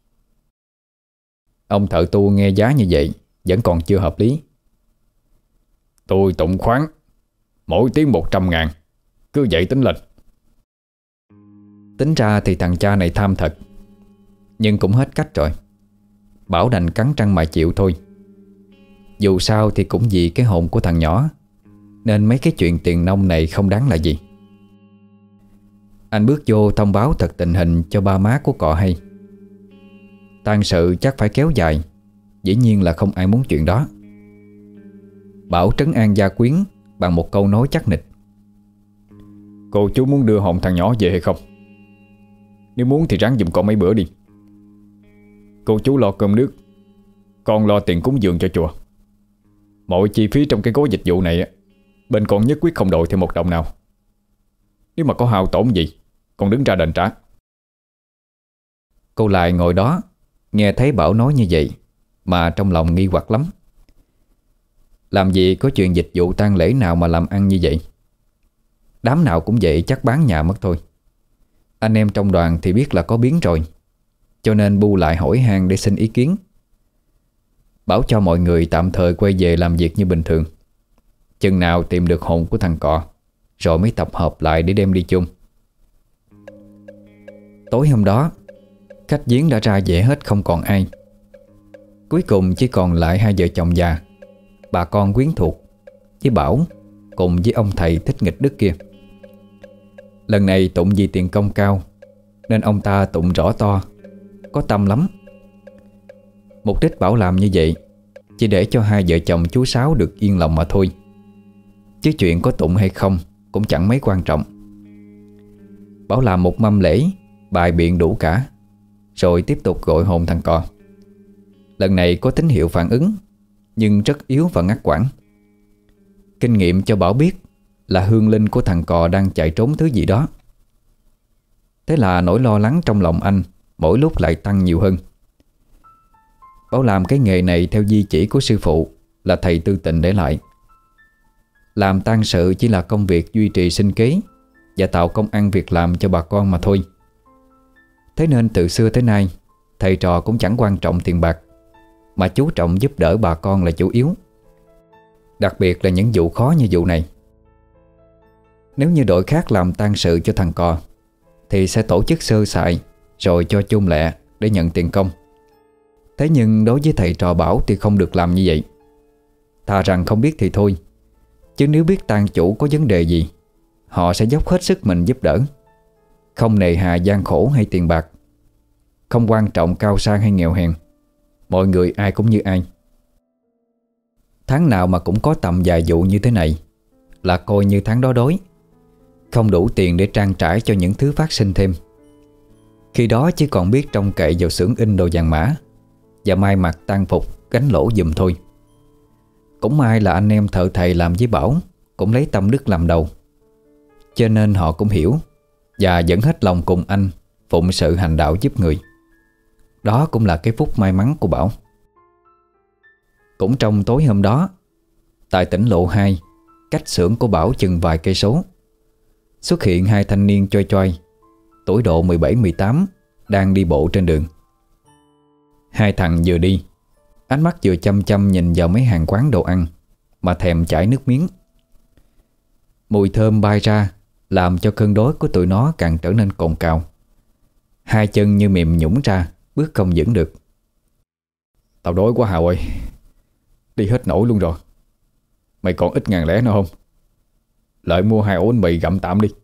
Ông thợ tu nghe giá như vậy vẫn còn chưa hợp lý. Tôi tụng khoán, mỗi tiếng một trăm ngàn, cứ vậy tính lên. Tính ra thì thằng cha này tham thật, nhưng cũng hết cách rồi. Bảo đành cắn răng mà chịu thôi. Dù sao thì cũng vì cái hồn của thằng nhỏ, nên mấy cái chuyện tiền nong này không đáng là gì. Anh bước vô thông báo thật tình hình cho ba má của cọ hay. Tang sự chắc phải kéo dài, dĩ nhiên là không ai muốn chuyện đó. Bảo trấn an gia quyến bằng một câu nói chắc nịch. Cô chú muốn đưa hồn thằng nhỏ về hay không? Nếu muốn thì ráng giùm con mấy bữa đi. Cô chú lo cơm nước, con lo tiền cúng dường cho chùa. Mọi chi phí trong cái gói dịch vụ này bên con nhất quyết không đổi thêm một đồng nào. Nếu mà có hao tổn gì, con đứng ra đền trả. Cô lại ngồi đó nghe thấy Bảo nói như vậy mà trong lòng nghi hoặc lắm. Làm gì có chuyện dịch vụ tang lễ nào mà làm ăn như vậy. Đám nào cũng vậy chắc bán nhà mất thôi. Anh em trong đoàn thì biết là có biến rồi, cho nên bu lại hỏi han để xin ý kiến. Bảo cho mọi người tạm thời quay về làm việc như bình thường, chừng nào tìm được hồn của thằng cọ rồi mới tập hợp lại để đem đi chung. Tối hôm đó, khách viếng đã ra về hết không còn ai. Cuối cùng chỉ còn lại hai vợ chồng già, bà con quyến thuộc với Bảo cùng với ông thầy thích nghịch đức kia. Lần này tụng vì tiền công cao nên ông ta tụng rõ to, có tâm lắm. Mục đích Bảo làm như vậy chỉ để cho hai vợ chồng chú Sáu được yên lòng mà thôi, chứ chuyện có tụng hay không cũng chẳng mấy quan trọng. Bảo làm một mâm lễ, bài biện đủ cả, rồi tiếp tục gọi hồn thằng cò. Lần này có tín hiệu phản ứng, nhưng rất yếu và ngắt quãng. Kinh nghiệm cho Bảo biết là hương linh của thằng cò đang chạy trốn thứ gì đó. Thế là nỗi lo lắng trong lòng anh mỗi lúc lại tăng nhiều hơn. Bảo làm cái nghề này theo di chỉ của sư phụ là thầy Tư Tình để lại. Làm tang sự chỉ là công việc duy trì sinh kế và tạo công ăn việc làm cho bà con mà thôi. Thế nên từ xưa tới nay, thầy trò cũng chẳng quan trọng tiền bạc, mà chú trọng giúp đỡ bà con là chủ yếu. Đặc biệt là những vụ khó như vụ này. Nếu như đội khác làm tang sự cho thằng cò thì sẽ tổ chức sơ sài rồi cho chôn lẹ để nhận tiền công. Thế nhưng đối với thầy trò Bảo thì không được làm như vậy. Thà rằng không biết thì thôi, chứ nếu biết tang chủ có vấn đề gì, họ sẽ dốc hết sức mình giúp đỡ, không nề hà gian khổ hay tiền bạc. Không quan trọng cao sang hay nghèo hèn, mọi người ai cũng như ai. Tháng nào mà cũng có tầm vài vụ như thế này là coi như tháng đó đói, không đủ tiền để trang trải cho những thứ phát sinh thêm. Khi đó chỉ còn biết trông cậy vào xưởng in đồ vàng mã và may mặc tang phục gánh lỗ giùm thôi. Cũng may là anh em thợ thầy làm với Bảo cũng lấy tâm đức làm đầu, cho nên họ cũng hiểu và vẫn hết lòng cùng anh phụng sự hành đạo giúp người. Đó cũng là cái phúc may mắn của Bảo. Cũng trong tối hôm đó, tại tỉnh lộ hai, cách xưởng của Bảo chừng vài cây số, xuất hiện hai thanh niên choi choi, tuổi độ mười bảy mười tám, đang đi bộ trên đường. Hai thằng vừa đi, ánh mắt vừa chăm chăm nhìn vào mấy hàng quán đồ ăn mà thèm chảy nước miếng. Mùi thơm bay ra làm cho cơn đói của tụi nó càng trở nên cồn cào. Hai chân như mềm nhũn ra, bước không vững được. Tao đói quá Hào ơi, đi hết nổi luôn rồi. Mày còn ít ngàn lẻ nữa không? Lợi mua hai ổ bánh mì gặm tạm đi.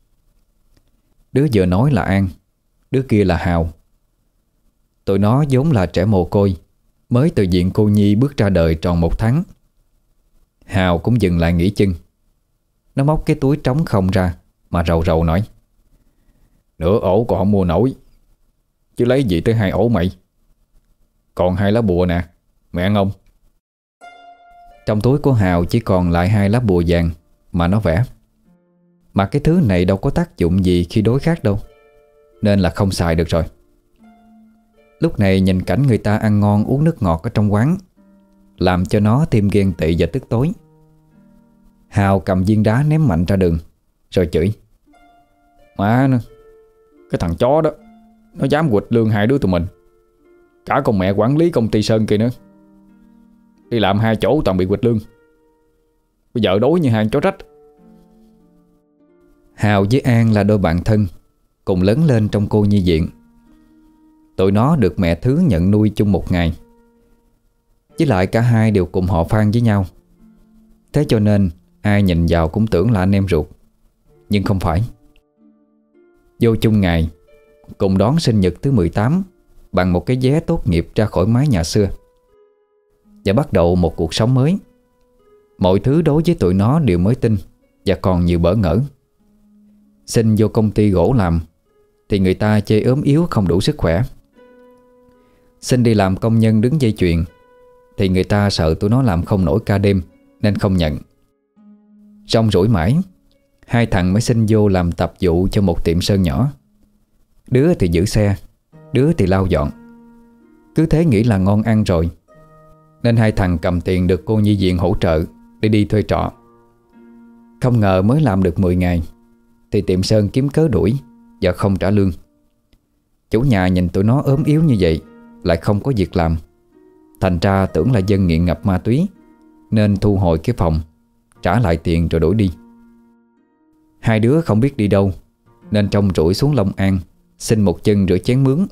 Đứa vừa nói là An, đứa kia là Hào. Tụi nó vốn là trẻ mồ côi, mới từ viện cô nhi bước ra đời tròn một tháng. Hào cũng dừng lại nghỉ chân. Nó móc cái túi trống không ra mà rầu rầu nói: Nửa ổ còn không mua nổi, chứ lấy gì tới hai ổ mày. Còn hai lá bùa nè, mày ăn không? Trong túi của Hào chỉ còn lại hai lá bùa vàng mà nó vẽ. Mà cái thứ này đâu có tác dụng gì khi đối kháng đâu, nên là không xài được rồi. Lúc này nhìn cảnh người ta ăn ngon uống nước ngọt ở trong quán, làm cho nó thêm ghen tị và tức tối. Hào cầm viên đá ném mạnh ra đường, rồi chửi: Má nó, cái thằng chó đó, nó dám quỵt lương hai đứa tụi mình, cả con mẹ quản lý công ty Sơn kia nữa. Đi làm hai chỗ toàn bị quỵt lương, bây giờ đối như hai chó rách. Hào với An là đôi bạn thân, cùng lớn lên trong cô nhi viện. Tụi nó được mẹ Thứ nhận nuôi chung một ngày. Với lại cả hai đều cùng họ Phan với nhau. Thế cho nên ai nhìn vào cũng tưởng là anh em ruột. Nhưng không phải. Vô chung ngày, cùng đón sinh nhật thứ mười tám bằng một cái vé tốt nghiệp ra khỏi mái nhà xưa, và bắt đầu một cuộc sống mới. Mọi thứ đối với tụi nó đều mới tinh và còn nhiều bỡ ngỡ. Xin vô công ty gỗ làm thì người ta chê ốm yếu không đủ sức khỏe. Xin đi làm công nhân đứng dây chuyền thì người ta sợ tụi nó làm không nổi ca đêm nên không nhận. Rong rủi mãi, hai thằng mới xin vô làm tạp vụ cho một tiệm sơn nhỏ. Đứa thì giữ xe, đứa thì lau dọn. Cứ thế nghĩ là ngon ăn rồi, nên hai thằng cầm tiền được cô nhi viện hỗ trợ để đi thuê trọ. Không ngờ mới làm được mười ngày thì tiệm sơn kiếm cớ đuổi và không trả lương. Chủ nhà nhìn tụi nó ốm yếu như vậy, lại không có việc làm, thành ra tưởng là dân nghiện ngập ma túy, nên thu hồi cái phòng, trả lại tiền rồi đuổi đi. Hai đứa không biết đi đâu, nên trông rủi xuống Long An xin một chân rửa chén mướn.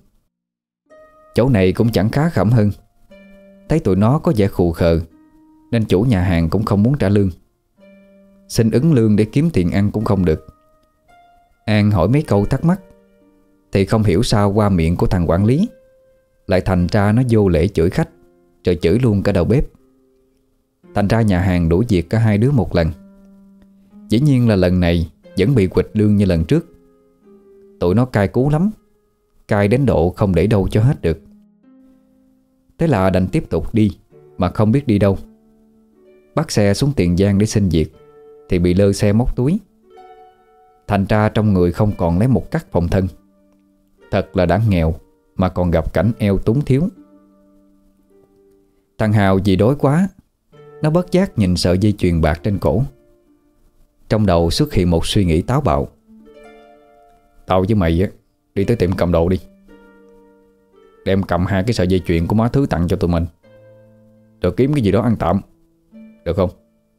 Chỗ này cũng chẳng khá khẩm hơn. Thấy tụi nó có vẻ khù khờ, nên chủ nhà hàng cũng không muốn trả lương. Xin ứng lương để kiếm tiền ăn cũng không được. An hỏi mấy câu thắc mắc thì không hiểu sao qua miệng của thằng quản lý lại thành ra nó vô lễ chửi khách, rồi chửi luôn cả đầu bếp. Thành ra nhà hàng đuổi việc cả hai đứa một lần. Dĩ nhiên là lần này vẫn bị quỵt lương như lần trước. Tụi nó cay cú lắm, cay đến độ không để đâu cho hết được. Thế là đành tiếp tục đi mà không biết đi đâu. Bắt xe xuống Tiền Giang để xin việc thì bị lơ xe móc túi. Thành ra trong người không còn lấy một cắc phòng thân. Thật là đã nghèo mà còn gặp cảnh eo túng thiếu. Thằng Hào vì đói quá, nó bất giác nhìn sợi dây chuyền bạc trên cổ. Trong đầu xuất hiện một suy nghĩ táo bạo. Tao với mày á, đi tới tiệm cầm đồ đi, đem cầm hai cái sợi dây chuyền của má Thứ tặng cho tụi mình, rồi kiếm cái gì đó ăn tạm, được không?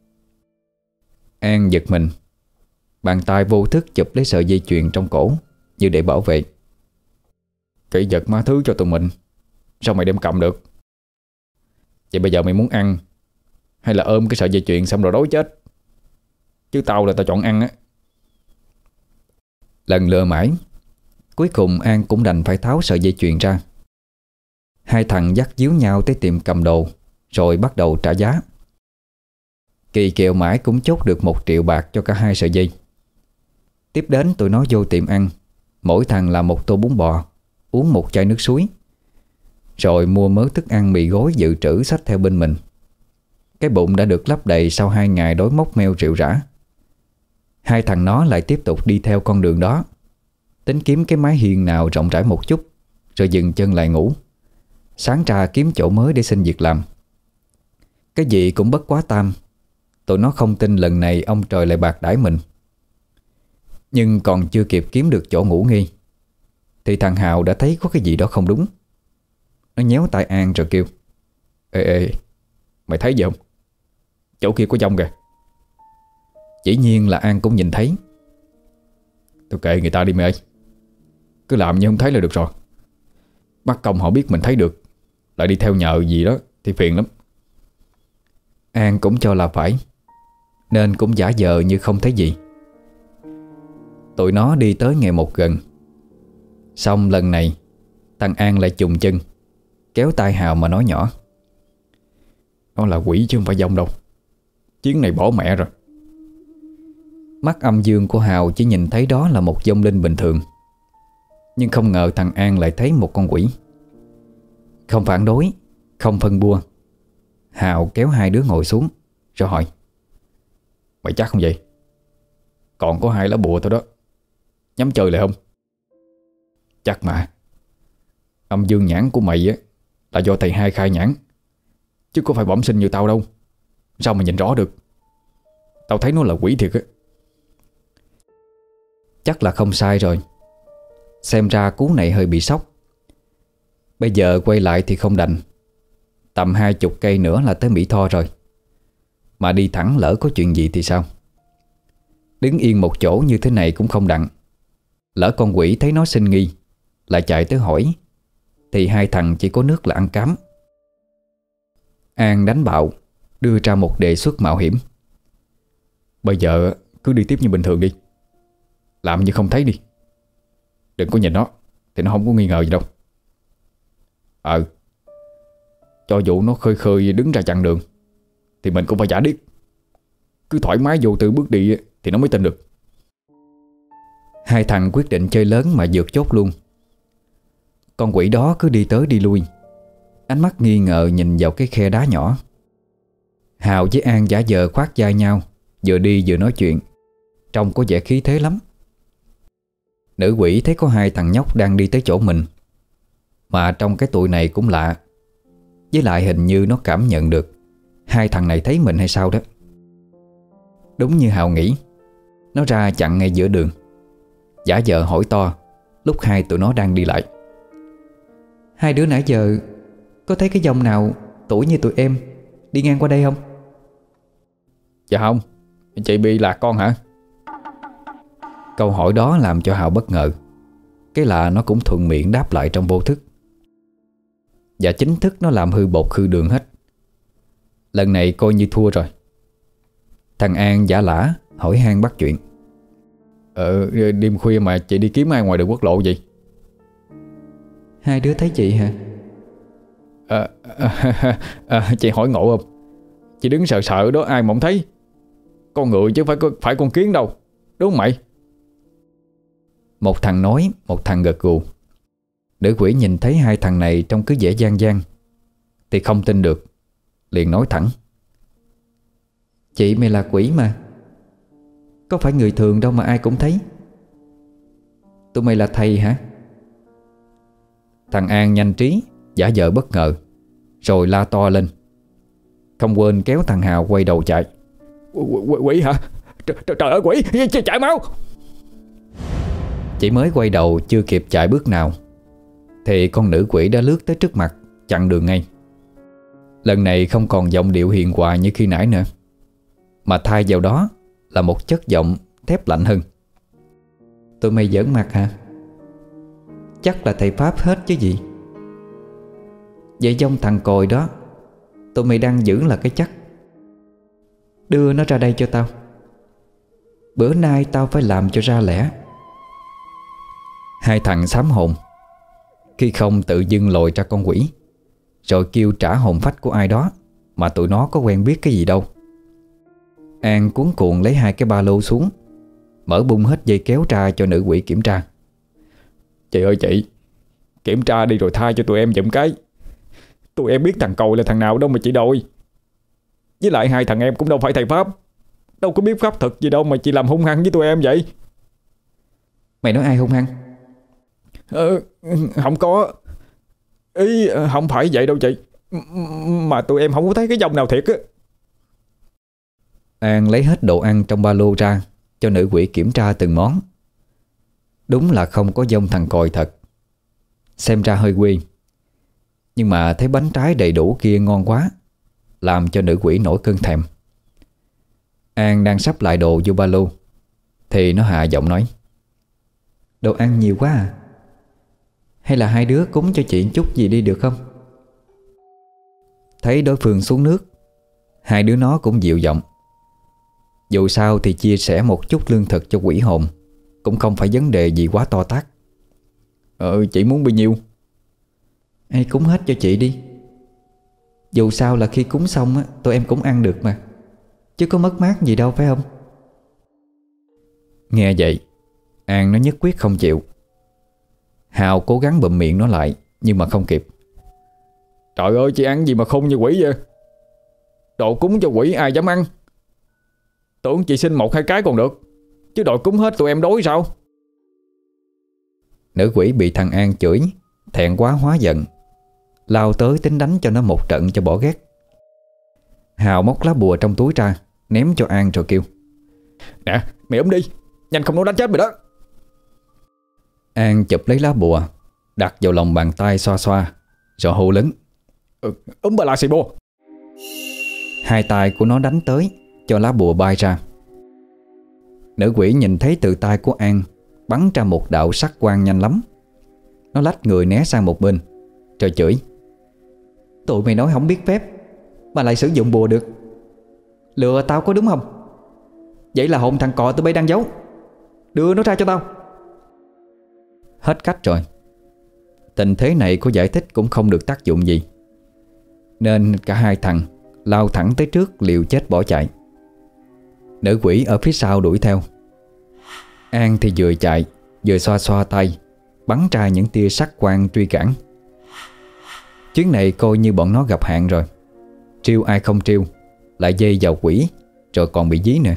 An giật mình, bàn tay vô thức chụp lấy sợi dây chuyền trong cổ như để bảo vệ. Kỹ vật má Thứ cho tụi mình, sao mày đem cầm được? Vậy bây giờ mày muốn ăn, hay là ôm cái sợi dây chuyền xong rồi đói chết? Chứ tao là tao chọn ăn á. Lần lừa mãi, cuối cùng An cũng đành phải tháo sợi dây chuyền ra. Hai thằng dắt díu nhau tới tiệm cầm đồ, rồi bắt đầu trả giá. Kỳ kèo mãi cũng chốt được một triệu bạc cho cả hai sợi dây. Tiếp đến tụi nó vô tiệm ăn, mỗi thằng làm một tô bún bò, uống một chai nước suối, rồi mua mớ thức ăn mì gói dự trữ xách theo bên mình. Cái bụng đã được lấp đầy sau hai ngày đói móc meo rệu rã. Hai thằng nó lại tiếp tục đi theo con đường đó, tính kiếm cái mái hiên nào rộng rãi một chút, rồi dừng chân lại ngủ. Sáng ra kiếm chỗ mới để xin việc làm. Cái gì cũng bất quá tam, tụi nó không tin lần này ông trời lại bạc đãi mình. Nhưng còn chưa kịp kiếm được chỗ ngủ nghi thì thằng Hào đã thấy có cái gì đó không đúng. Nó nhéo tay An rồi kêu: Ê ê, mày thấy gì không? Chỗ kia có dông kìa. Dĩ nhiên là An cũng nhìn thấy. Tôi kệ người ta đi mày ơi, cứ làm như không thấy là được rồi. Mắc công họ biết mình thấy được, lại đi theo nhờ gì đó thì phiền lắm. An cũng cho là phải, nên cũng giả vờ như không thấy gì. Tụi nó đi tới ngày một gần. Xong lần này thằng An lại chùng chân, kéo tay Hào mà nói nhỏ: Nó là quỷ chứ không phải dông đâu. Chuyến này bỏ mẹ rồi. Mắt âm dương của Hào chỉ nhìn thấy đó là một vong linh bình thường, Nhưng không ngờ thằng An lại thấy một con quỷ. Không phản đối, không phân bua, Hào kéo hai đứa ngồi xuống rồi hỏi: Mày chắc không vậy? Còn có hai lá bùa thôi đó, nhắm chơi lại không? Chắc mà. Âm dương nhãn của mày á là do thầy hai khai nhãn, chứ có phải bẩm sinh như tao đâu. Sao mà nhìn rõ được? Tao thấy nó là quỷ thiệt á. Chắc là không sai rồi. Xem ra cú này hơi bị sốc. Bây giờ quay lại thì không đành. Tầm hai chục cây nữa là tới Mỹ Tho rồi. Mà đi thẳng lỡ có chuyện gì thì sao? Đứng yên một chỗ như thế này cũng không đặng. Lỡ con quỷ thấy nó sinh nghi lại chạy tới hỏi, thì hai thằng chỉ có nước là ăn cám. An đánh bạo, đưa ra một đề xuất mạo hiểm. Bây giờ cứ đi tiếp như bình thường đi, làm như không thấy đi. Đừng có nhìn nó, thì nó không có nghi ngờ gì đâu. Ờ Cho dù nó khơi khơi đứng ra chặn đường thì mình cũng phải giả điếc. Cứ thoải mái vô tư bước đi thì nó mới tin được. Hai thằng quyết định chơi lớn mà vượt chốt luôn. Con quỷ đó cứ đi tới đi lui, ánh mắt nghi ngờ nhìn vào cái khe đá nhỏ. Hào với An giả vờ khoác vai nhau, vừa đi vừa nói chuyện, trông có vẻ khí thế lắm. Nữ quỷ thấy có hai thằng nhóc đang đi tới chỗ mình, mà trong cái tụi này cũng lạ. Với lại hình như nó cảm nhận được hai thằng này thấy mình hay sao đó. Đúng như Hào nghĩ, nó ra chặn ngay giữa đường, giả vờ hỏi to lúc hai tụi nó đang đi lại: Hai đứa nãy giờ có thấy cái dòng nào tuổi như tụi em đi ngang qua đây không? Dạ không. Chị bị lạc con hả? Câu hỏi đó làm cho Hào bất ngờ. Cái lạ nó cũng thuận miệng đáp lại trong vô thức. Và chính thức nó làm hư bột hư đường hết. Lần này coi như thua rồi. Thằng An giả lả hỏi han bắt chuyện: Ờ đêm khuya mà chị đi kiếm ai ngoài đường quốc lộ vậy? Hai đứa thấy chị hả? À, à, à, chị hỏi ngộ không? Chị đứng sợ sợ đó, ai mà không thấy. Con ngựa chứ phải phải con kiến đâu, đúng không mày? Một thằng nói, một thằng gật gù. Nữ quỷ nhìn thấy hai thằng này trông cứ vẻ gian gian thì không tin được, liền nói thẳng: Chị mày là quỷ mà, có phải người thường đâu mà ai cũng thấy. Tụi mày là thầy hả? Thằng An nhanh trí giả vờ bất ngờ, rồi la to lên, không quên kéo thằng Hào quay đầu chạy. Quỷ, quỷ hả? Trời, trời ơi quỷ, chạy mau! Chỉ mới quay đầu chưa kịp chạy bước nào thì con nữ quỷ đã lướt tới trước mặt, chặn đường ngay. Lần này không còn giọng điệu hiền hòa như khi nãy nữa, mà thay vào đó là một chất giọng thép lạnh hơn: Tụi mày giỡn mặt hả? Chắc là thầy Pháp hết chứ gì. Vậy dông thằng còi đó tụi mày đang giữ là cái chắc. Đưa nó ra đây cho tao. Bữa nay tao phải làm cho ra lẽ. Hai thằng xám hồn, khi không tự dưng lồi ra con quỷ, rồi kêu trả hồn phách của ai đó mà tụi nó có quen biết cái gì đâu. An cuống cuồng lấy hai cái ba lô xuống, mở bung hết dây kéo ra cho nữ quỷ kiểm tra. Chị ơi chị, kiểm tra đi rồi tha cho tụi em giùm cái. Tụi em biết thằng còi là thằng nào đâu mà chị đòi. Với lại hai thằng em cũng đâu phải thầy Pháp, đâu có biết pháp thực gì đâu mà chị làm hung hăng với tụi em vậy. Mày nói ai hung hăng? Ờ, không có. Ý không phải vậy đâu chị, mà tụi em không có thấy cái dòng nào thiệt á. An lấy hết đồ ăn trong ba lô ra cho nữ quỷ kiểm tra từng món. Đúng là không có dông thằng còi thật. Xem ra hơi quê, nhưng mà thấy bánh trái đầy đủ kia ngon quá, làm cho nữ quỷ nổi cơn thèm. An đang sắp lại đồ vô ba lô thì nó hạ giọng nói: Đồ ăn nhiều quá à? Hay là hai đứa cúng cho chị chút gì đi được không? Thấy đối phương xuống nước, hai đứa nó cũng dịu giọng. Dù sao thì chia sẻ một chút lương thực cho quỷ hồn cũng không phải vấn đề gì quá to tát. Ờ chị muốn bao nhiêu? Hay cúng hết cho chị đi. Dù sao là khi cúng xong á, tụi em cũng ăn được mà, chứ có mất mát gì đâu phải không? Nghe vậy, An nó nhất quyết không chịu. Hào cố gắng bụm miệng nó lại, nhưng mà không kịp. Trời ơi, chị ăn gì mà khôn như quỷ vậy? Đồ cúng cho quỷ ai dám ăn? Tưởng chị xin một hai cái còn được, chứ đòi cúng hết tụi em đói sao? Nữ quỷ bị thằng An chửi, thẹn quá hóa giận, lao tới tính đánh cho nó một trận cho bỏ ghét. Hào móc lá bùa trong túi ra, ném cho An rồi kêu: Nè, mày ấm đi, nhanh không nó đánh chết mày đó. An chụp lấy lá bùa, đặt vào lòng bàn tay xoa xoa, rồi hô lớn: ừ, Ấm bà la xì bô. Hai tay của nó đánh tới, cho lá bùa bay ra. Nữ quỷ nhìn thấy từ tay của An bắn ra một đạo sắc quang nhanh lắm. Nó lách người né sang một bên, rồi chửi: Tụi mày nói không biết phép mà lại sử dụng bùa được, lừa tao có đúng không? Vậy là hồn thằng cò tụi bay đang giấu, đưa nó ra cho tao. Hết cách rồi. Tình thế này có giải thích cũng không được tác dụng gì, nên cả hai thằng lao thẳng tới trước liều chết bỏ chạy. Nữ quỷ ở phía sau đuổi theo. An thì vừa chạy vừa xoa xoa tay, bắn ra những tia sắc quang truy cản. Chuyến này coi như bọn nó gặp hạn rồi. Triêu ai không triêu, lại dây vào quỷ, rồi còn bị dí nữa.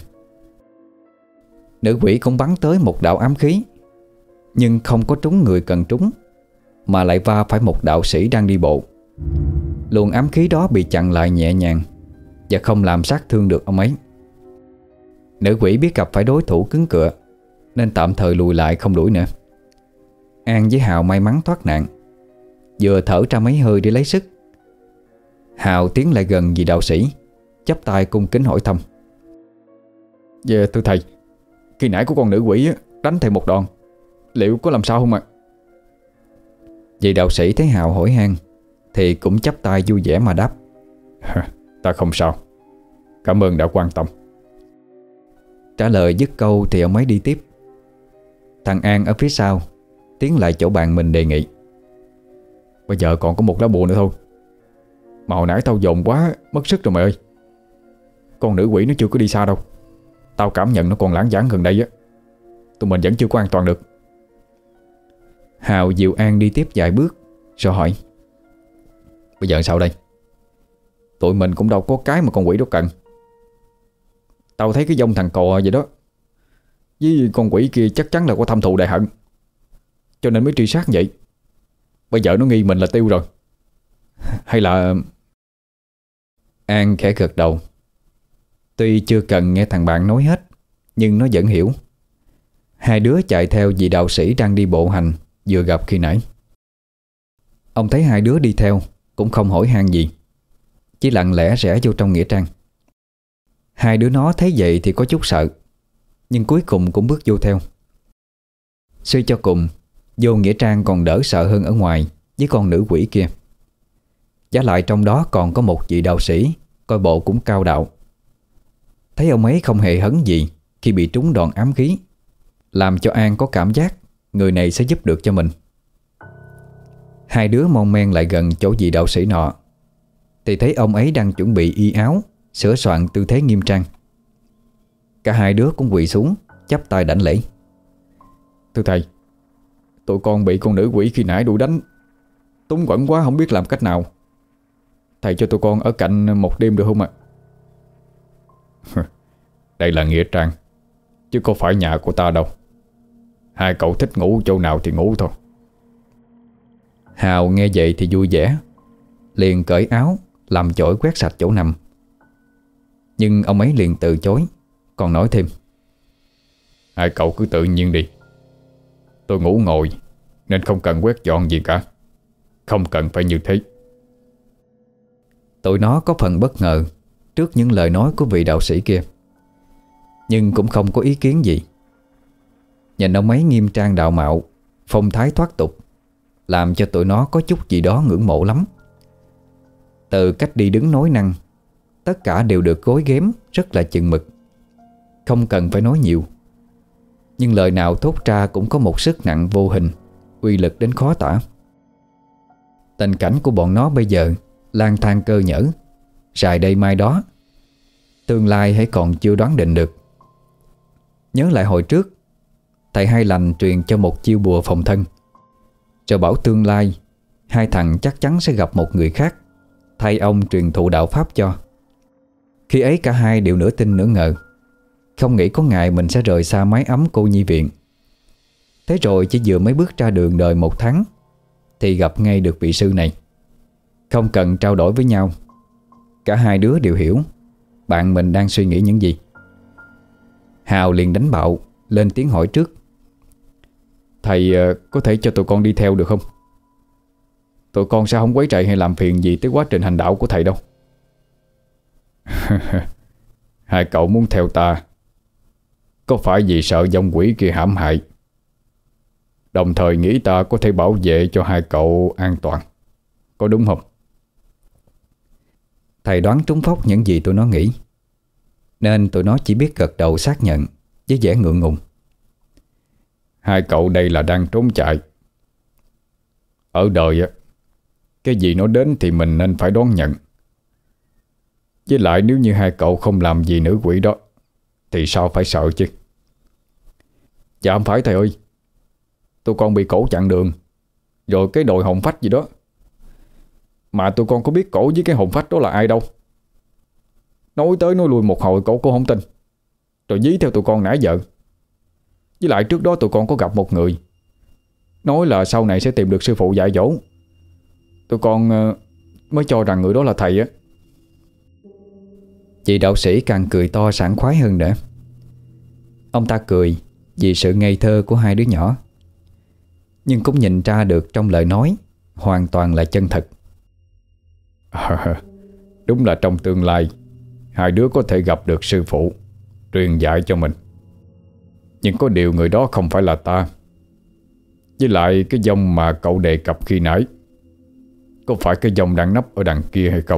Nữ quỷ cũng bắn tới một đạo ám khí, nhưng không có trúng người cần trúng, mà lại va phải một đạo sĩ đang đi bộ. Luồng ám khí đó bị chặn lại nhẹ nhàng và không làm sát thương được ông ấy. Nữ quỷ biết gặp phải đối thủ cứng cựa, nên tạm thời lùi lại không đuổi nữa. An với Hào may mắn thoát nạn, vừa thở ra mấy hơi để lấy sức. Hào tiến lại gần vị đạo sĩ, chắp tay cung kính hỏi thăm: Dạ thưa thầy, khi nãy của con nữ quỷ đánh thầy một đòn, liệu có làm sao không ạ? Vị đạo sĩ thấy Hào hỏi han thì cũng chắp tay vui vẻ mà đáp: Ta không sao, cảm ơn đã quan tâm. Trả lời dứt câu thì ông ấy đi tiếp. Thằng An ở phía sau tiến lại chỗ bạn mình đề nghị: Bây giờ còn có một lá bùa nữa thôi, mà hồi nãy tao dồn quá mất sức rồi mày ơi. Con nữ quỷ nó chưa có đi xa đâu, tao cảm nhận nó còn lãng vãng gần đây á. Tụi mình vẫn chưa có an toàn được. Hào dìu An đi tiếp vài bước rồi hỏi: Bây giờ sao đây? Tụi mình cũng đâu có cái mà con quỷ đó cần. Tao thấy cái dông thằng cò vậy đó, với con quỷ kia chắc chắn là có thâm thù đại hận, cho nên mới truy sát vậy. Bây giờ nó nghi mình là Tiêu rồi. Hay là... An khẽ gật đầu. Tuy chưa cần nghe thằng bạn nói hết, nhưng nó vẫn hiểu. Hai đứa chạy theo vị đạo sĩ đang đi bộ hành vừa gặp khi nãy. Ông thấy hai đứa đi theo cũng không hỏi han gì, chỉ lặng lẽ rẽ vô trong nghĩa trang. Hai đứa nó thấy vậy thì có chút sợ, nhưng cuối cùng cũng bước vô theo. Suy cho cùng, vô nghĩa trang còn đỡ sợ hơn ở ngoài với con nữ quỷ kia. Giá lại trong đó còn có một vị đạo sĩ, coi bộ cũng cao đạo. Thấy ông ấy không hề hấn gì khi bị trúng đòn ám khí, làm cho An có cảm giác người này sẽ giúp được cho mình. Hai đứa mon men lại gần chỗ vị đạo sĩ nọ, thì thấy ông ấy đang chuẩn bị y áo, sửa soạn tư thế nghiêm trang. Cả hai đứa cũng quỳ xuống, chắp tay đảnh lễ: Thưa thầy, tụi con bị con nữ quỷ khi nãy đuổi đánh, túng quẫn quá không biết làm cách nào. Thầy cho tụi con ở cạnh một đêm được không ạ? Đây là nghĩa trang, chứ không phải nhà của ta đâu. Hai cậu thích ngủ chỗ nào thì ngủ thôi. Hào nghe vậy thì vui vẻ, liền cởi áo làm chổi quét sạch chỗ nằm. Nhưng ông ấy liền từ chối, còn nói thêm: Hai cậu cứ tự nhiên đi, tôi ngủ ngồi nên không cần quét dọn gì cả, không cần phải như thế. Tụi nó có phần bất ngờ trước những lời nói của vị đạo sĩ kia, nhưng cũng không có ý kiến gì. Nhìn ông ấy nghiêm trang đạo mạo, phong thái thoát tục, làm cho tụi nó có chút gì đó ngưỡng mộ lắm. Từ cách đi đứng nói năng, tất cả đều được gối ghém rất là chừng mực, không cần phải nói nhiều, nhưng lời nào thốt ra cũng có một sức nặng vô hình, uy lực đến khó tả. Tình cảnh của bọn nó bây giờ lang thang cơ nhỡ, rày đây mai đó, tương lai hãy còn chưa đoán định được. Nhớ lại hồi trước, thầy Hai Lành truyền cho một chiêu bùa phòng thân, rồi bảo tương lai hai thằng chắc chắn sẽ gặp một người khác thay ông truyền thụ đạo pháp cho. Khi ấy cả hai đều nửa tin nửa ngờ, không nghĩ có ngày mình sẽ rời xa mái ấm cô nhi viện. Thế rồi chỉ vừa mới bước ra đường đời một tháng thì gặp ngay được vị sư này. Không cần trao đổi với nhau, cả hai đứa đều hiểu bạn mình đang suy nghĩ những gì. Hào liền đánh bạo lên tiếng hỏi trước: "Thầy có thể cho tụi con đi theo được không? Tụi con sẽ không quấy rầy hay làm phiền gì tới quá trình hành đạo của thầy đâu." "Hai cậu muốn theo ta có phải vì sợ vong quỷ kia hãm hại, đồng thời nghĩ ta có thể bảo vệ cho hai cậu an toàn, có đúng không?" Thầy đoán trúng phóc những gì tụi nó nghĩ, nên tụi nó chỉ biết gật đầu xác nhận với vẻ ngượng ngùng. "Hai cậu đây là đang trốn chạy. Ở đời á, cái gì nó đến thì mình nên phải đón nhận. Với lại nếu như hai cậu không làm gì nữ quỷ đó thì sao phải sợ chứ?" "Dạ không phải thầy ơi, tụi con bị cổ chặn đường, rồi cái đội hồn phách gì đó. Mà tụi con có biết cổ với cái hồn phách đó là ai đâu. Nói tới nói lui một hồi cổ cũng không tin, rồi dí theo tụi con nãy giờ. Với lại trước đó tụi con có gặp một người nói là sau này sẽ tìm được sư phụ dạy dỗ. Tụi con uh, mới cho rằng người đó là thầy á." Chị đạo sĩ càng cười to sảng khoái hơn nữa. Ông ta cười vì sự ngây thơ của hai đứa nhỏ, nhưng cũng nhìn ra được trong lời nói hoàn toàn là chân thật. À, đúng là trong tương lai hai đứa có thể gặp được sư phụ truyền dạy cho mình. Nhưng có điều người đó không phải là ta. Với lại cái vong mà cậu đề cập khi nãy, có phải cái vong đang nấp ở đằng kia hay không?"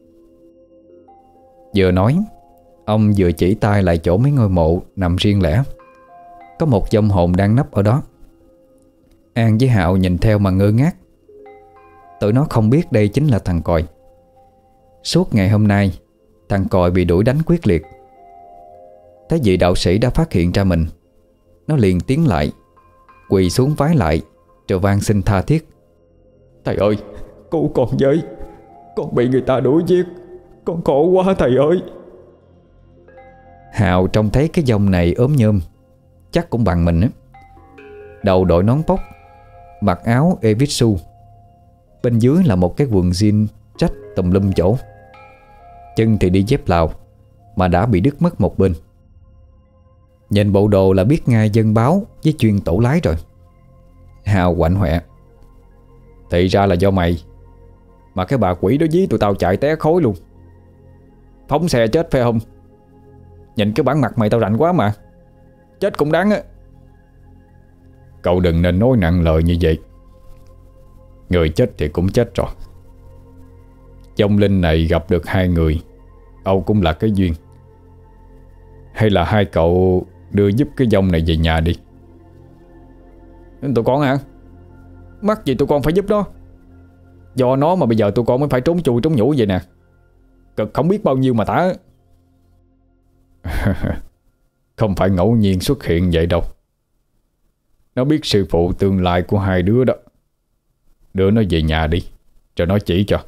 Vừa nói, ông vừa chỉ tay lại chỗ mấy ngôi mộ nằm riêng lẻ. Có một vong hồn đang nấp ở đó. An với Hạo nhìn theo mà ngơ ngác. Tụi nó không biết đây chính là thằng Còi. Suốt ngày hôm nay thằng Còi bị đuổi đánh quyết liệt. Thấy vị đạo sĩ đã phát hiện ra mình, nó liền tiến lại, quỳ xuống vái lại, rồi van xin tha thiết: "Thầy ơi, cứu con với, con bị người ta đuổi giết, con khổ quá thầy ơi." Hào trông thấy cái vong này ốm nhôm, chắc cũng bằng mình á. Đầu đội nón bóc, mặc áo Evitsu, bên dưới là một cái quần jean rách tùm lum chỗ. Chân thì đi dép Lào mà đã bị đứt mất một bên. Nhìn bộ đồ là biết ngay dân báo với chuyên tổ lái rồi. Hào quạnh hoẹ: "Thì ra là do mày mà cái bà quỷ đó dí tụi tao chạy té khối luôn. Phóng xe chết phải không? Nhìn cái bản mặt mày tao rành quá mà, chết cũng đáng á." "Cậu đừng nên nói nặng lời như vậy. Người chết thì cũng chết rồi. Vong linh này gặp được hai người, Âu cũng là cái duyên. Hay là hai cậu đưa giúp cái vong này về nhà đi." "Tụi con hả? Mắc gì tụi con phải giúp nó? Do nó mà bây giờ tụi con mới phải trốn chui trốn nhủ vậy nè. Cực không biết bao nhiêu mà tả." "Không phải ngẫu nhiên xuất hiện vậy đâu. Nó biết sư phụ tương lai của hai đứa đó. Đưa nó về nhà đi, cho nó chỉ cho."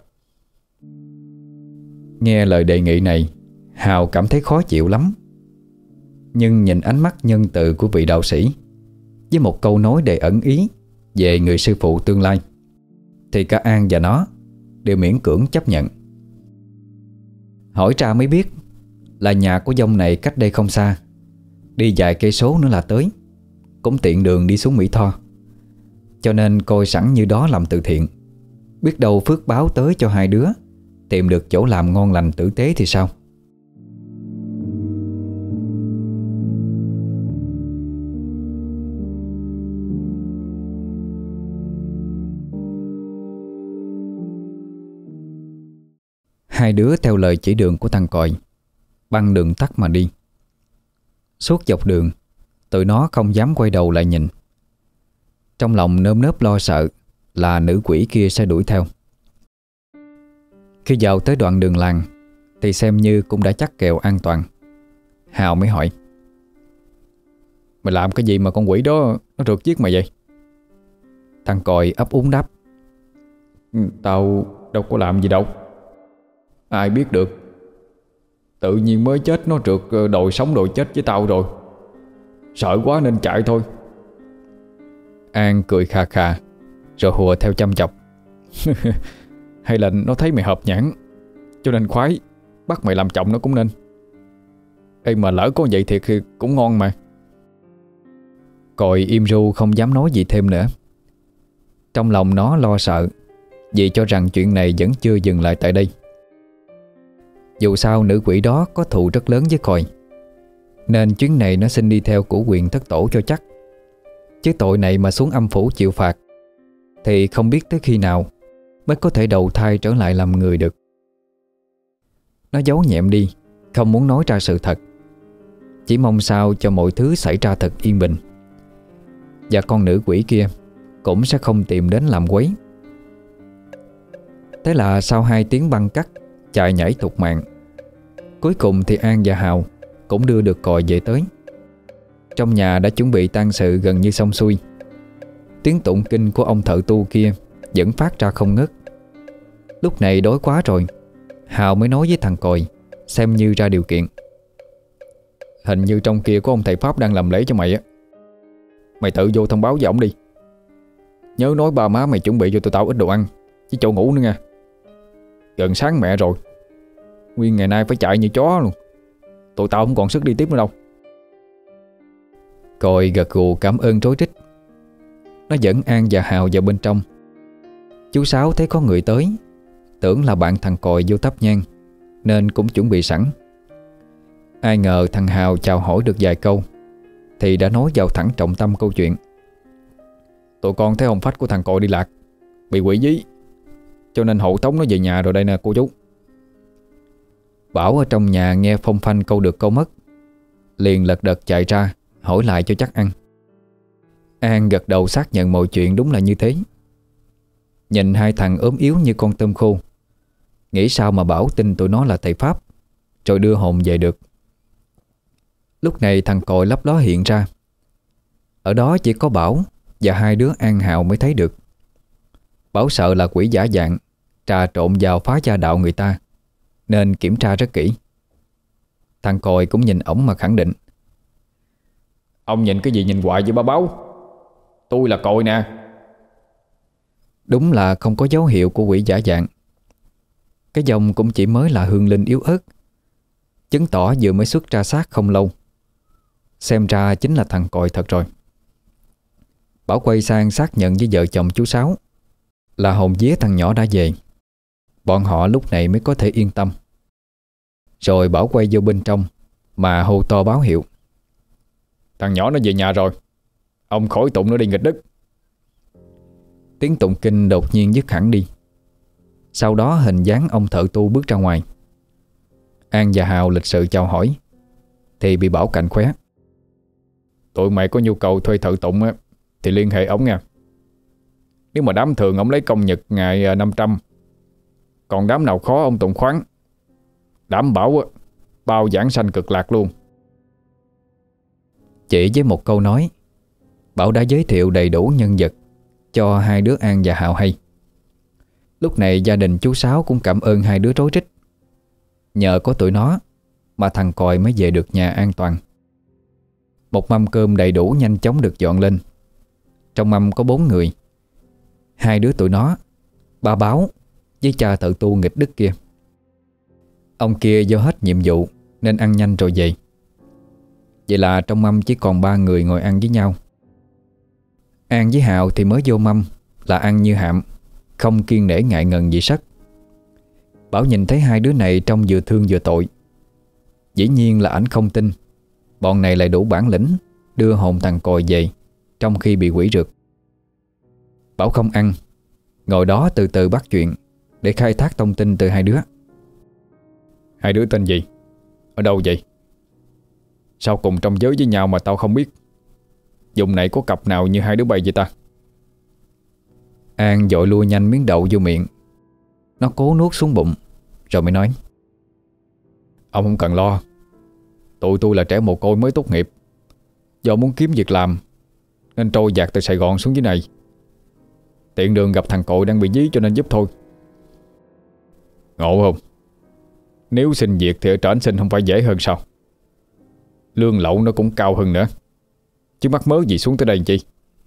Nghe lời đề nghị này, Hào cảm thấy khó chịu lắm. Nhưng nhìn ánh mắt nhân từ của vị đạo sĩ, với một câu nói đầy ẩn ý về người sư phụ tương lai, thì cả An và nó đều miễn cưỡng chấp nhận. Hỏi ra mới biết là nhà của vong này cách đây không xa, đi vài cây số nữa là tới, cũng tiện đường đi xuống Mỹ Tho. Cho nên coi sẵn như đó làm từ thiện, biết đâu phước báo tới cho hai đứa tìm được chỗ làm ngon lành tử tế thì sao. Hai đứa theo lời chỉ đường của thằng Còi, băng đường tắt mà đi. Suốt dọc đường, tụi nó không dám quay đầu lại nhìn. Trong lòng nơm nớp lo sợ là nữ quỷ kia sẽ đuổi theo. Khi vào tới đoạn đường làng thì xem như cũng đã chắc kèo an toàn. Hào mới hỏi: "Mày làm cái gì mà con quỷ đó nó rượt giết mày vậy?" Thằng Còi ấp úng đáp: Tao đâu có làm gì đâu. Ai biết được, tự nhiên mới chết nó trượt đồi sống đồi chết với tao rồi. Sợ quá nên chạy thôi. An cười khà khà rồi hùa theo chăm chọc: Hay là nó thấy mày hợp nhãn cho nên khoái, bắt mày làm chồng nó cũng nên. Ê mà lỡ có vậy thiệt thì cũng ngon mà. Còi im ru không dám nói gì thêm nữa. Trong lòng nó lo sợ vì cho rằng chuyện này vẫn chưa dừng lại tại đây. Dù sao nữ quỷ đó có thù rất lớn với Còi, nên chuyến này nó xin đi theo của quyền thất tổ cho chắc. Chứ tội này mà xuống âm phủ chịu phạt thì không biết tới khi nào mới có thể đầu thai trở lại làm người được. Nó giấu nhẹm đi, không muốn nói ra sự thật, chỉ mong sao cho mọi thứ xảy ra thật yên bình, và con nữ quỷ kia cũng sẽ không tìm đến làm quấy. Thế là sau hai tiếng băng cắt chạy nhảy thục mạng, cuối cùng thì An và Hào cũng đưa được Còi về tới. Trong nhà đã chuẩn bị tang sự gần như xong xuôi. Tiếng tụng kinh của ông thợ tu kia vẫn phát ra không ngớt. Lúc này đói quá rồi, Hào mới nói với thằng Còi xem như ra điều kiện: Hình như trong kia có ông thầy Pháp đang làm lễ cho mày á. Mày tự vô thông báo với ổng đi. Nhớ nói ba má mày chuẩn bị cho tụi tao ít đồ ăn với chỗ ngủ nữa nha. Gần sáng mẹ rồi, nguyên ngày nay phải chạy như chó luôn. Tụi tao không còn sức đi tiếp nữa đâu. Còi gật gù cảm ơn rối rít. Nó dẫn An và Hào vào bên trong. Chú Sáu thấy có người tới, tưởng là bạn thằng Còi vô thắp nhang nên cũng chuẩn bị sẵn. Ai ngờ thằng Hào chào hỏi được vài câu thì đã nói vào thẳng trọng tâm câu chuyện: Tụi con thấy hồn phách của thằng Còi đi lạc, bị quỷ dí, cho nên hộ tống nó về nhà rồi đây nè cô chú. Bảo ở trong nhà nghe phong phanh câu được câu mất, liền lật đật chạy ra hỏi lại cho chắc ăn. An gật đầu xác nhận mọi chuyện đúng là như thế. Nhìn hai thằng ốm yếu như con tôm khô, nghĩ sao mà Bảo tin tụi nó là thầy Pháp rồi đưa hồn về được. Lúc này thằng Còi lấp ló hiện ra. Ở đó chỉ có Bảo và hai đứa An Hào mới thấy được. Bảo sợ là quỷ giả dạng trà trộn vào phá gia đạo người ta nên kiểm tra rất kỹ. Thằng Còi cũng nhìn ổng mà khẳng định: Ông nhìn cái gì nhìn hoài với ba Báo? Tôi là Còi nè. Đúng là không có dấu hiệu của quỷ giả dạng. Cái dòng cũng chỉ mới là hương linh yếu ớt, chứng tỏ vừa mới xuất ra xác không lâu. Xem ra chính là thằng Còi thật rồi. Bảo quay sang xác nhận với vợ chồng chú Sáu là hồn vía thằng nhỏ đã về. Bọn họ lúc này mới có thể yên tâm. Rồi Bảo quay vô bên trong mà hô to báo hiệu: Thằng nhỏ nó về nhà rồi, ông khỏi tụng nó đi nghịch đất. Tiếng tụng kinh đột nhiên dứt hẳn đi. Sau đó hình dáng ông thợ tu bước ra ngoài. An và Hào lịch sự chào hỏi thì bị Bảo cạnh khóe: Tụi mày có nhu cầu thuê thợ tụng á thì liên hệ ổng nha. Nếu mà đám thường ổng lấy công nhật ngày năm trăm, còn đám nào khó ông tụng khoán. Đảm bảo á, bao giảng sanh cực lạc luôn. Chỉ với một câu nói, Bảo đã giới thiệu đầy đủ nhân vật cho hai đứa An và Hào hay. Lúc này gia đình chú Sáu cũng cảm ơn hai đứa rối rít. Nhờ có tụi nó mà thằng Còi mới về được nhà an toàn. Một mâm cơm đầy đủ nhanh chóng được dọn lên. Trong mâm có bốn người: hai đứa tụi nó, ba Báo với cha thợ tu nghịch đức kia. Ông kia do hết nhiệm vụ nên ăn nhanh rồi về. Vậy là trong mâm chỉ còn ba người ngồi ăn với nhau. An với Hào thì mới vô mâm là ăn như hạm, không kiêng nể ngại ngần gì sất. Bảo nhìn thấy hai đứa này trông vừa thương vừa tội. Dĩ nhiên là ảnh không tin bọn này lại đủ bản lĩnh đưa hồn thằng Còi về trong khi bị quỷ rượt. Bảo không ăn, ngồi đó từ từ bắt chuyện để khai thác thông tin từ hai đứa. Hai đứa tên gì? Ở đâu vậy? Sao cùng trong giới với nhau mà tao không biết? Vùng này có cặp nào như hai đứa bay vậy ta? An vội lua nhanh miếng đậu vô miệng. Nó cố nuốt xuống bụng rồi mới nói: Ông không cần lo. Tụi tôi là trẻ mồ côi mới tốt nghiệp, do muốn kiếm việc làm nên trôi dạt từ Sài Gòn xuống dưới này. Tiện đường gặp thằng Cội đang bị dí cho nên giúp thôi. Ngộ không? Nếu xin việc thì ở trển xin không phải dễ hơn sao? Lương lậu nó cũng cao hơn nữa, chứ mắc mớ gì xuống tới đây chi?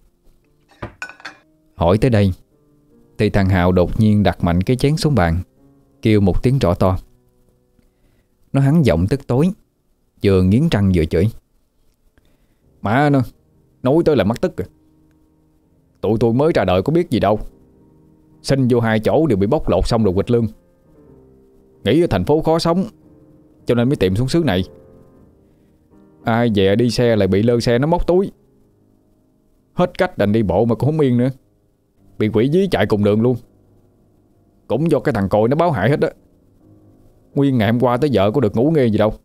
Hỏi tới đây thì thằng Hào đột nhiên đặt mạnh cái chén xuống bàn, kêu một tiếng rõ to. Nó hắn giọng tức tối, vừa nghiến răng vừa chửi. Má nó, nói tới là mắc tức à. Tụi tôi mới ra đời có biết gì đâu, xin vô hai chỗ đều bị bóc lột xong rồi quỵt lương. Nghĩ ở thành phố khó sống cho nên mới tìm xuống xứ này. Ai về đi xe lại bị lơ xe nó móc túi. Hết cách đành đi bộ mà cũng không yên nữa, bị quỷ dí chạy cùng đường luôn. Cũng do cái thằng Cội nó báo hại hết á. Nguyên ngày hôm qua tới giờ có được ngủ nghe gì đâu.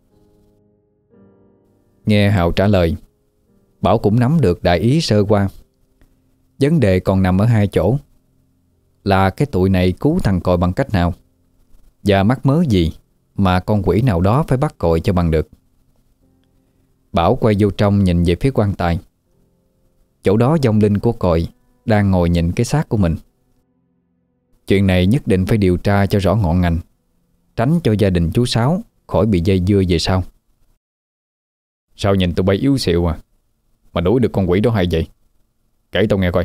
Nghe Hào trả lời, Bảo cũng nắm được đại ý sơ qua. Vấn đề còn nằm ở hai chỗ: là cái tụi này cứu thằng Cội bằng cách nào, và mắc mớ gì mà con quỷ nào đó phải bắt Cội cho bằng được. Bảo quay vô trong nhìn về phía quan tài. Chỗ đó vong linh của Cội đang ngồi nhìn cái xác của mình. Chuyện này nhất định phải điều tra cho rõ ngọn ngành, tránh cho gia đình chú Sáu khỏi bị dây dưa về sau. Sao nhìn tụi bay yếu xìu à, mà đuổi được con quỷ đó hay vậy? Kể tao nghe coi.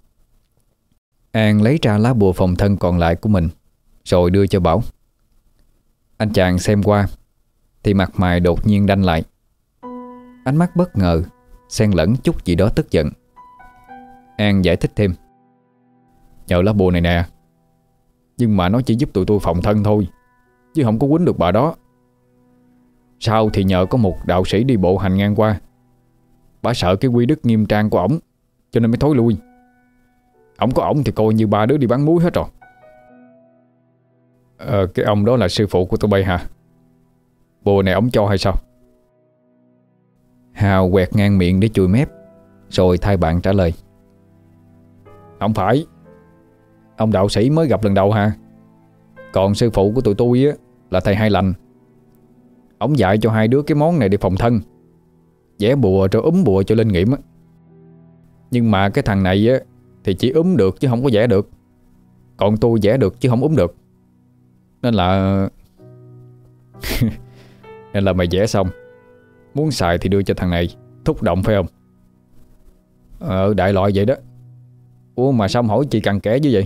An lấy ra lá bùa phòng thân còn lại của mình rồi đưa cho Bảo. Anh chàng xem qua thì mặt mày đột nhiên đanh lại, ánh mắt bất ngờ xen lẫn chút gì đó tức giận. An giải thích thêm: Nhờ lá bùa này nè, nhưng mà nó chỉ giúp tụi tôi phòng thân thôi, chứ không có quýnh được bà đó. Sau thì nhờ có một đạo sĩ đi bộ hành ngang qua, bà sợ cái quy đức nghiêm trang của ổng cho nên mới thối lui. Ổng có ổng thì coi như ba đứa đi bán muối hết rồi. Ờ, cái ông đó là sư phụ của tụi bay hả? Bùa này ổng cho hay sao? Hào quẹt ngang miệng để chùi mép, rồi thay bạn trả lời: Không phải, ông đạo sĩ mới gặp lần đầu hả? Còn sư phụ của tụi tôi á là thầy Hai Lành. Ổng dạy cho hai đứa cái món này để phòng thân, vẽ bùa rồi úm bùa cho linh nghiệm á. Nhưng mà cái thằng này á thì chỉ úm được chứ không có vẽ được, còn tôi vẽ được chứ không úm được. Nên là Nên là mày vẽ xong muốn xài thì đưa cho thằng này thúc động phải không? Ờ, đại loại vậy đó. Ủa mà sao hỏi chị cặn kẽ như vậy?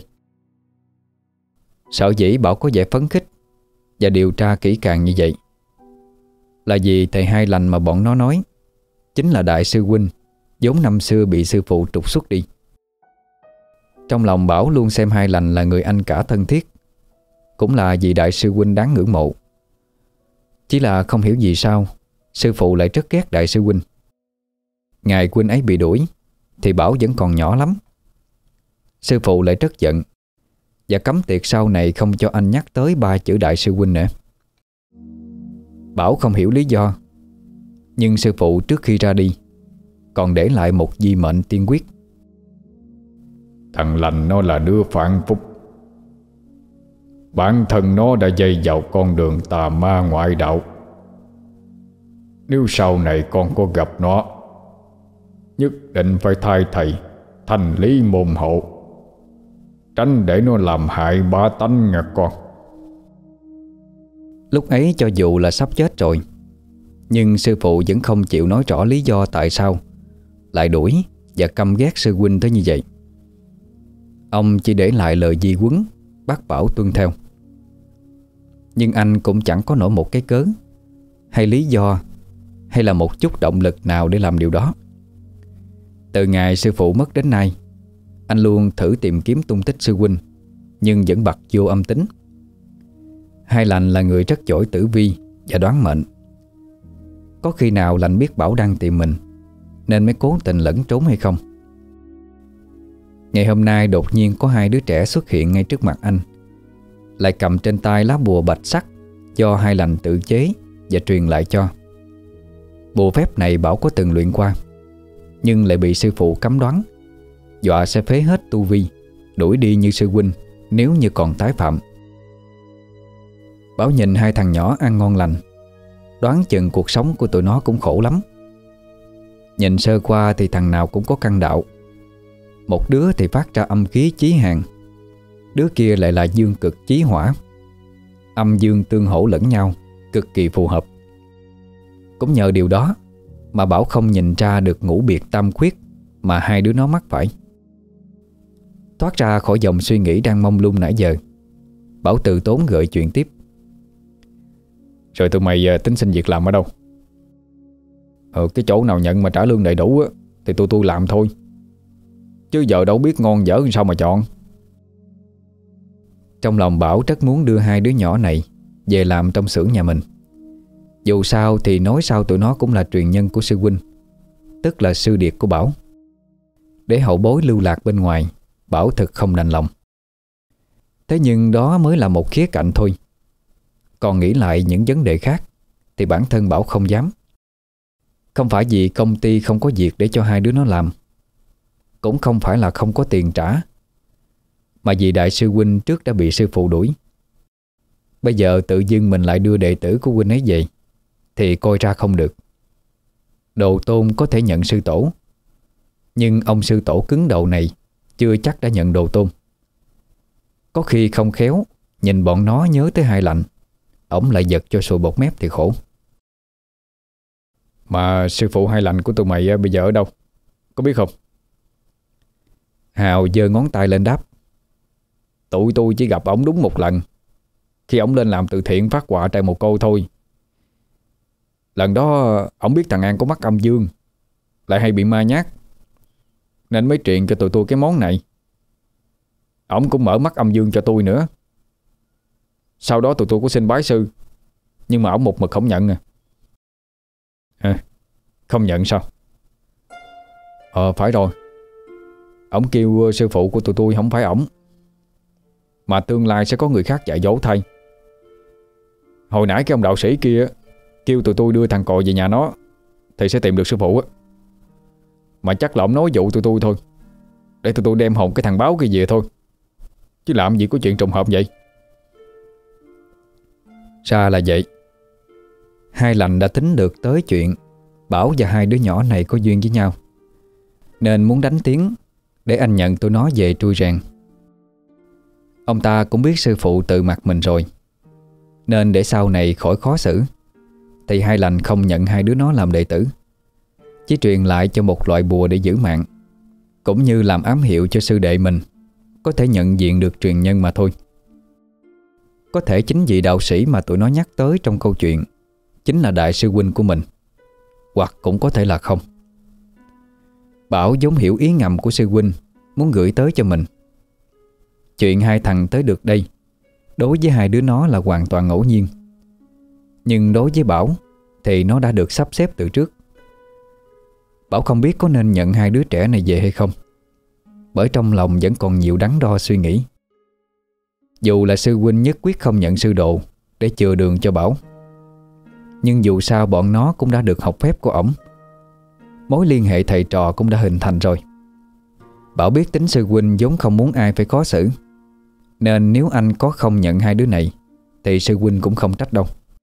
Sợ dĩ Bảo có vẻ phấn khích và điều tra kỹ càng như vậy là vì thầy Hai Lành mà bọn nó nói chính là đại sư huynh vốn năm xưa bị sư phụ trục xuất đi. Trong lòng Bảo luôn xem Hai Lành là người anh cả thân thiết, cũng là vị đại sư huynh đáng ngưỡng mộ. Chỉ là không hiểu vì sao sư phụ lại rất ghét đại sư huynh. Ngày huynh ấy bị đuổi thì Bảo vẫn còn nhỏ lắm. Sư phụ lại rất giận và cấm tiệc sau này không cho anh nhắc tới ba chữ đại sư huynh nữa. Bảo không hiểu lý do, nhưng sư phụ trước khi ra đi còn để lại một di mệnh tiên quyết: Thằng Lành nó là đứa phản phúc, bản thân nó đã dây vào con đường tà ma ngoại đạo. Nếu sau này con có gặp nó, nhất định phải thay thầy thành lý môn hộ, tránh để nó làm hại bá tánh nha con. Lúc ấy cho dù là sắp chết rồi, nhưng sư phụ vẫn không chịu nói rõ lý do tại sao lại đuổi và căm ghét sư huynh tới như vậy. Ông chỉ để lại lời di huấn bắt Bảo tuân theo. Nhưng anh cũng chẳng có nổi một cái cớ hay lý do hay là một chút động lực nào để làm điều đó. Từ ngày sư phụ mất đến nay, anh luôn thử tìm kiếm tung tích sư huynh, nhưng vẫn bặt vô âm tính. Hai Lành là người rất giỏi tử vi và đoán mệnh. Có khi nào Lành biết Bảo đang tìm mình nên mới cố tình lẫn trốn hay không? Ngày hôm nay đột nhiên có hai đứa trẻ xuất hiện ngay trước mặt anh, lại cầm trên tay lá bùa bạch sắc do Hai Lành tự chế và truyền lại cho. Bùa phép này Bảo có từng luyện qua, nhưng lại bị sư phụ cấm đoán, dọa sẽ phế hết tu vi, đuổi đi như sư huynh nếu như còn tái phạm. Bảo nhìn hai thằng nhỏ ăn ngon lành, đoán chừng cuộc sống của tụi nó cũng khổ lắm. Nhìn sơ qua thì thằng nào cũng có căn đạo, Một đứa thì phát ra âm khí chí hàng, đứa kia lại là dương cực chí hỏa. Âm dương tương hỗ lẫn nhau, cực kỳ phù hợp. Cũng nhờ điều đó mà Bảo không nhìn ra được ngũ biệt tam khuyết mà hai đứa nó mắc phải. Thoát ra khỏi dòng suy nghĩ đang mông lung nãy giờ, Bảo từ tốn gợi chuyện tiếp. Rồi tụi mày tính xin việc làm ở đâu? Ờ, cái chỗ nào nhận mà trả lương đầy đủ á, thì tụi tôi làm thôi. Chứ giờ đâu biết ngon dở sao mà chọn. Trong lòng Bảo rất muốn đưa hai đứa nhỏ này về làm trong xưởng nhà mình. Dù sao thì nói sao tụi nó cũng là truyền nhân của sư huynh, tức là sư điệt của Bảo. Để hậu bối lưu lạc bên ngoài, Bảo thực không đành lòng. Thế nhưng đó mới là một khía cạnh thôi. Còn nghĩ lại những vấn đề khác thì bản thân Bảo không dám. Không phải vì công ty không có việc để cho hai đứa nó làm, cũng không phải là không có tiền trả, mà vì đại sư huynh trước đã bị sư phụ đuổi. Bây giờ tự dưng mình lại đưa đệ tử của huynh ấy về thì coi ra không được. Đồ tôn có thể nhận sư tổ, nhưng ông sư tổ cứng đầu này chưa chắc đã nhận đồ tôn. Có khi không khéo nhìn bọn nó nhớ tới Hai Lạnh, ổng lại giật cho sùi bọt mép thì khổ. Mà sư phụ Hai Lạnh của tụi mày bây giờ ở đâu, có biết không? Hào giơ ngón tay lên đáp. Tụi tôi chỉ gặp ổng đúng một lần, khi ổng lên làm từ thiện phát quà trai một cô thôi. Lần đó ổng biết thằng An có mắc âm dương, lại hay bị ma nhát, nên mới truyền cho tụi tôi cái món này. Ổng cũng mở mắt âm dương cho tôi nữa. Sau đó tụi tôi có xin bái sư, nhưng mà ổng một mực không nhận à. À, không nhận sao? Ờ phải rồi. Ổng kêu sư phụ của tụi tôi không phải ổng, mà tương lai sẽ có người khác dạy dỗ thay. Hồi nãy cái ông đạo sĩ kia kêu tụi tôi đưa thằng cò về nhà nó thì sẽ tìm được sư phụ á. Mà chắc là ổng nói dụ tụi tôi thôi, để tụi tôi đem hồn cái thằng báo kia về thôi, chứ làm gì có chuyện trùng hợp vậy. Ra là vậy. Hai Lạnh đã tính được tới chuyện Bảo và hai đứa nhỏ này có duyên với nhau, nên muốn đánh tiếng để anh nhận tụi nó về trui rèn. Ông ta cũng biết sư phụ tự mặt mình rồi, nên để sau này khỏi khó xử thì Hai Lạnh không nhận hai đứa nó làm đệ tử, chỉ truyền lại cho một loại bùa để giữ mạng, cũng như làm ám hiệu cho sư đệ mình có thể nhận diện được truyền nhân mà thôi. Có thể chính vị đạo sĩ mà tụi nó nhắc tới trong câu chuyện chính là đại sư huynh của mình, hoặc cũng có thể là không. Bảo vốn hiểu ý ngầm của sư huynh muốn gửi tới cho mình. Chuyện hai thằng tới được đây đối với hai đứa nó là hoàn toàn ngẫu nhiên, nhưng đối với Bảo thì nó đã được sắp xếp từ trước. Bảo không biết có nên nhận hai đứa trẻ này về hay không, bởi trong lòng vẫn còn nhiều đắn đo suy nghĩ. Dù là sư huynh nhất quyết không nhận sư đồ để chừa đường cho Bảo, nhưng dù sao bọn nó cũng đã được học phép của ổng, mối liên hệ thầy trò cũng đã hình thành rồi. Bảo biết tính sư huynh vốn không muốn ai phải khó xử, nên nếu anh có không nhận hai đứa này thì sư huynh cũng không trách đâu.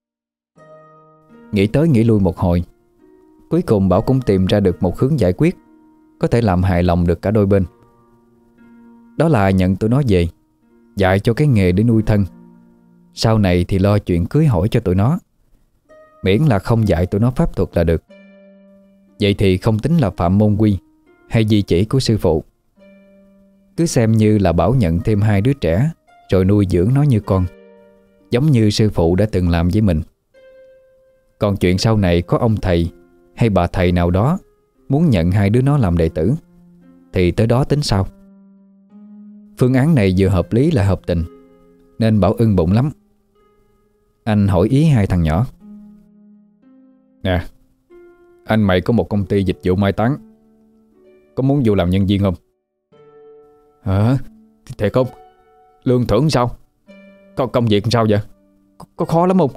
Nghĩ tới nghĩ lui một hồi, cuối cùng Bảo cũng tìm ra được một hướng giải quyết có thể làm hài lòng được cả đôi bên. Đó là nhận tụi nó về, dạy cho cái nghề để nuôi thân. Sau này thì lo chuyện cưới hỏi cho tụi nó, miễn là không dạy tụi nó pháp thuật là được. Vậy thì không tính là phạm môn quy hay di chỉ của sư phụ. Cứ xem như là Bảo nhận thêm hai đứa trẻ rồi nuôi dưỡng nó như con, giống như sư phụ đã từng làm với mình. Còn chuyện sau này có ông thầy hay bà thầy nào đó muốn nhận hai đứa nó làm đệ tử thì tới đó tính sau. Phương án này vừa hợp lý lại hợp tình, nên Bảo ưng bụng lắm. Anh hỏi ý hai thằng nhỏ. Nè, anh mày có một công ty dịch vụ mai táng, có muốn vô làm nhân viên không? Hả? Thiệt không? Lương thưởng sao? Có công việc sao vậy? Có, có khó lắm không?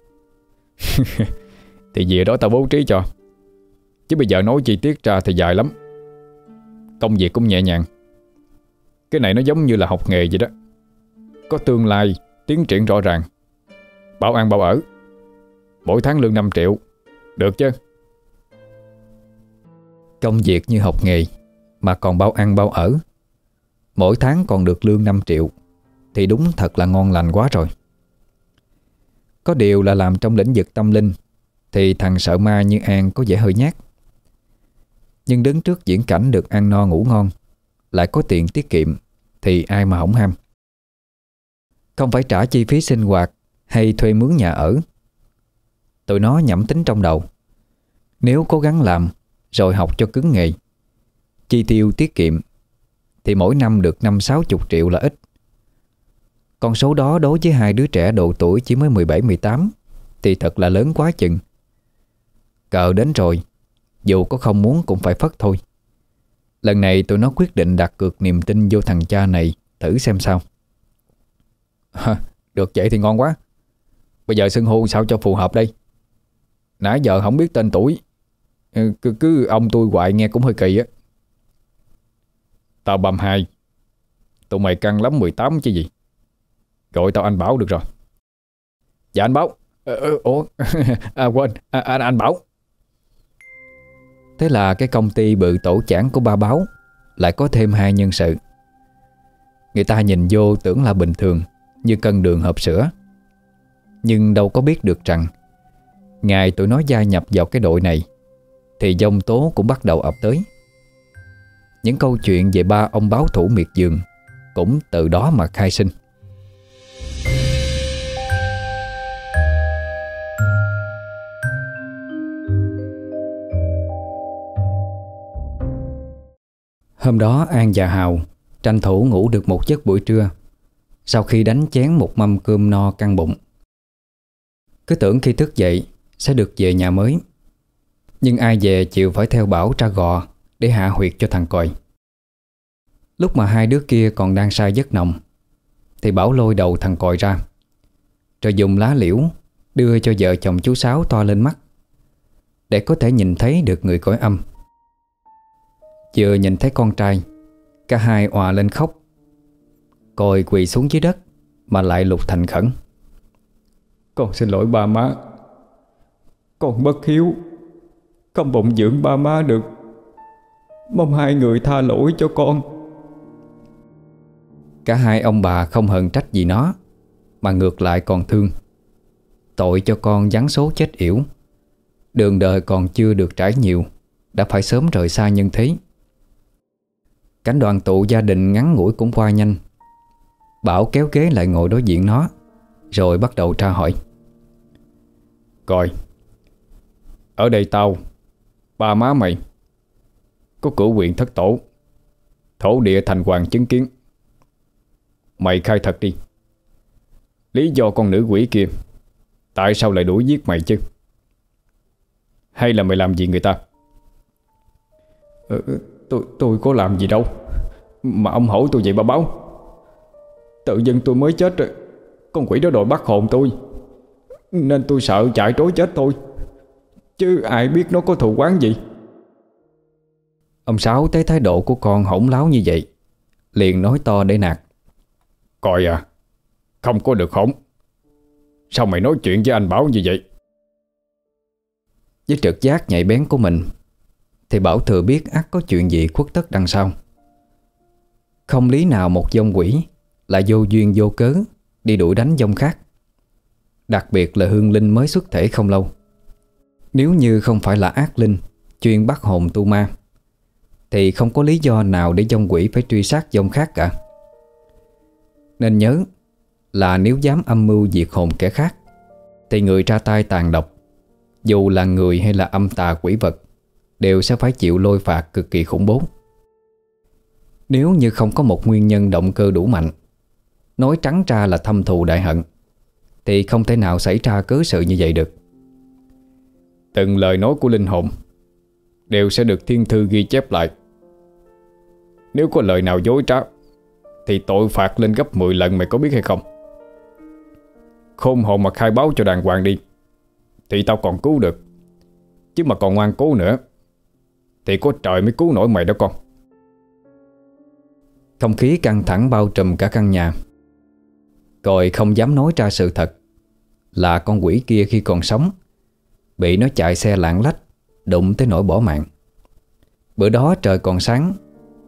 Thì về đó tao bố trí cho, chứ bây giờ nói chi tiết ra thì dài lắm. Công việc cũng nhẹ nhàng. Cái này nó giống như là học nghề vậy đó, có tương lai, tiến triển rõ ràng, bảo ăn bảo ở, mỗi tháng lương năm triệu. Được chứ? Công việc như học nghề mà còn bao ăn bao ở, mỗi tháng còn được lương năm triệu, thì đúng thật là ngon lành quá rồi. Có điều là làm trong lĩnh vực tâm linh thì thằng sợ ma như An có vẻ hơi nhát. Nhưng đứng trước diễn cảnh được ăn no ngủ ngon, lại có tiền tiết kiệm, thì ai mà hổng ham. Không phải trả chi phí sinh hoạt hay thuê mướn nhà ở. Tụi nó nhẩm tính trong đầu, nếu cố gắng làm rồi học cho cứng nghề, chi tiêu tiết kiệm, thì mỗi năm được năm sáu chục triệu là ít. Con số đó đối với hai đứa trẻ độ tuổi chỉ mới mười bảy mười tám thì thật là lớn quá chừng. Cờ đến rồi, dù có không muốn cũng phải phất thôi. Lần này tụi nó quyết định đặt cược niềm tin vô thằng cha này, thử xem sao. À, được vậy thì ngon quá. Bây giờ xưng hô sao cho phù hợp đây? Nãy giờ không biết tên tuổi, Cứ, cứ ông tôi hoài nghe cũng hơi kỳ á. Tao ba mươi hai, tụi mày căng lắm mười tám chứ gì. Gọi tao anh Bảo được rồi. Dạ anh Bảo. ờ, Ủa à, quên à, anh, anh Bảo. Thế là cái công ty bự tổ chảng của ba Báo lại có thêm hai nhân sự. Người ta nhìn vô tưởng là bình thường, như cân đường hộp sữa. Nhưng đâu có biết được rằng ngày tụi nó gia nhập vào cái đội này thì giông tố cũng bắt đầu ập tới. Những câu chuyện về ba ông báo thủ miệt vườn cũng từ đó mà khai sinh. Hôm đó An và Hào tranh thủ ngủ được một giấc buổi trưa, sau khi đánh chén một mâm cơm no căng bụng. Cứ tưởng khi thức dậy sẽ được về nhà mới, nhưng ai về chịu phải theo Bảo tra gò để hạ huyệt cho thằng Còi. Lúc mà hai đứa kia còn đang say giấc nồng thì Bảo lôi đầu thằng Còi ra, rồi dùng lá liễu đưa cho vợ chồng chú Sáu toa lên mắt, để có thể nhìn thấy được người cõi âm. Vừa nhìn thấy con trai, cả hai òa lên khóc. Còi quỳ xuống dưới đất mà lại lục thành khẩn: Con xin lỗi ba má. Con bất hiếu, không bụng dưỡng ba má được. Mong hai người tha lỗi cho con. Cả hai ông bà không hờn trách gì nó, mà ngược lại còn thương. Tội cho con giáng số chết yểu, đường đời còn chưa được trải nhiều, đã phải sớm rời xa nhân thế. Cảnh đoàn tụ gia đình ngắn ngủi cũng qua nhanh. Bảo kéo ghế lại ngồi đối diện nó, rồi bắt đầu tra hỏi: Coi, ở đây tao, ba má mày, có cửu quyền thất tổ, thổ địa thành hoàng chứng kiến. Mày khai thật đi, lý do con nữ quỷ kia tại sao lại đuổi giết mày chứ? Hay là mày làm gì người ta? ờ, Tôi tôi có làm gì đâu mà ông hỏi tôi vậy ba Báo. Tự dưng tôi mới chết rồi, con quỷ đó đòi bắt hồn tôi, nên tôi sợ chạy trối chết thôi, chứ ai biết nó có thù oán gì. Ông Sáu thấy thái độ của con hỗn láo như vậy, liền nói to để nạt: Coi à, không có được hỗn. Sao mày nói chuyện với anh Bảo như vậy? Với trực giác nhạy bén của mình thì Bảo thừa biết ắt có chuyện gì khuất tất đằng sau. Không lý nào một vong quỷ lại vô duyên vô cớ đi đuổi đánh vong khác, đặc biệt là hương linh mới xuất thể không lâu. Nếu như không phải là ác linh chuyên bắt hồn tu ma, thì không có lý do nào để vong quỷ phải truy sát vong khác cả. Nên nhớ là nếu dám âm mưu diệt hồn kẻ khác, thì người ra tay tàn độc, dù là người hay là âm tà quỷ vật, đều sẽ phải chịu lôi phạt cực kỳ khủng bố. Nếu như không có một nguyên nhân động cơ đủ mạnh, nói trắng ra là thâm thù đại hận, thì không thể nào xảy ra cớ sự như vậy được. Từng lời nói của linh hồn đều sẽ được thiên thư ghi chép lại. Nếu có lời nào dối trá thì tội phạt lên gấp mười lần, mày có biết hay không? Khôn hồn mà khai báo cho đàng hoàng đi thì tao còn cứu được, chứ mà còn ngoan cố nữa thì có trời mới cứu nổi mày đó con. Không khí căng thẳng bao trùm cả căn nhà. Còi không dám nói ra sự thật là con quỷ kia khi còn sống bị nó chạy xe lạng lách đụng tới nỗi bỏ mạng. Bữa đó trời còn sáng,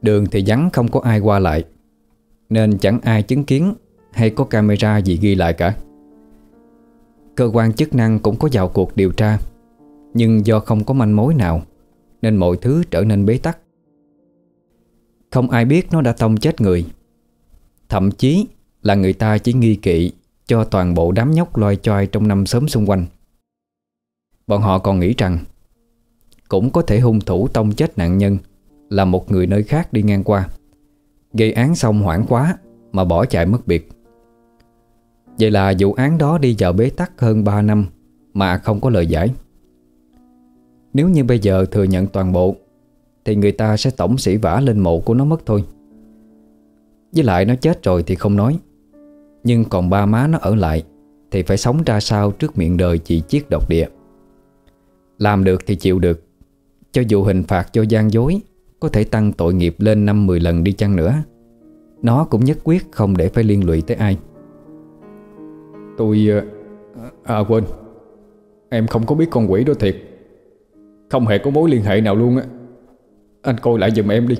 Đường thì vắng, không có ai qua lại, nên chẳng ai chứng kiến hay có camera gì ghi lại cả. Cơ quan chức năng cũng có vào cuộc điều tra, nhưng do không có manh mối nào nên mọi thứ trở nên bế tắc. Không ai biết nó đã tông chết người. Thậm chí là người ta chỉ nghi kỵ cho toàn bộ đám nhóc loay choay trong năm xóm xung quanh. Bọn họ còn nghĩ rằng cũng có thể hung thủ tông chết nạn nhân là một người nơi khác đi ngang qua, gây án xong hoảng quá mà bỏ chạy mất biệt. Vậy là vụ án đó đi vào bế tắc hơn ba năm mà không có lời giải. Nếu như bây giờ thừa nhận toàn bộ thì người ta sẽ tổng sỉ vả lên mộ của nó mất thôi. Với lại nó chết rồi thì không nói, nhưng còn ba má nó ở lại thì phải sống ra sao trước miệng đời chỉ chiết độc địa. Làm được thì chịu được, cho dù hình phạt cho gian dối có thể tăng tội nghiệp lên năm mười lần đi chăng nữa, nó cũng nhất quyết không để phải liên lụy tới ai. Tôi... À quên, em không có biết con quỷ đó thiệt, không hề có mối liên hệ nào luôn á. Anh coi lại giùm em đi.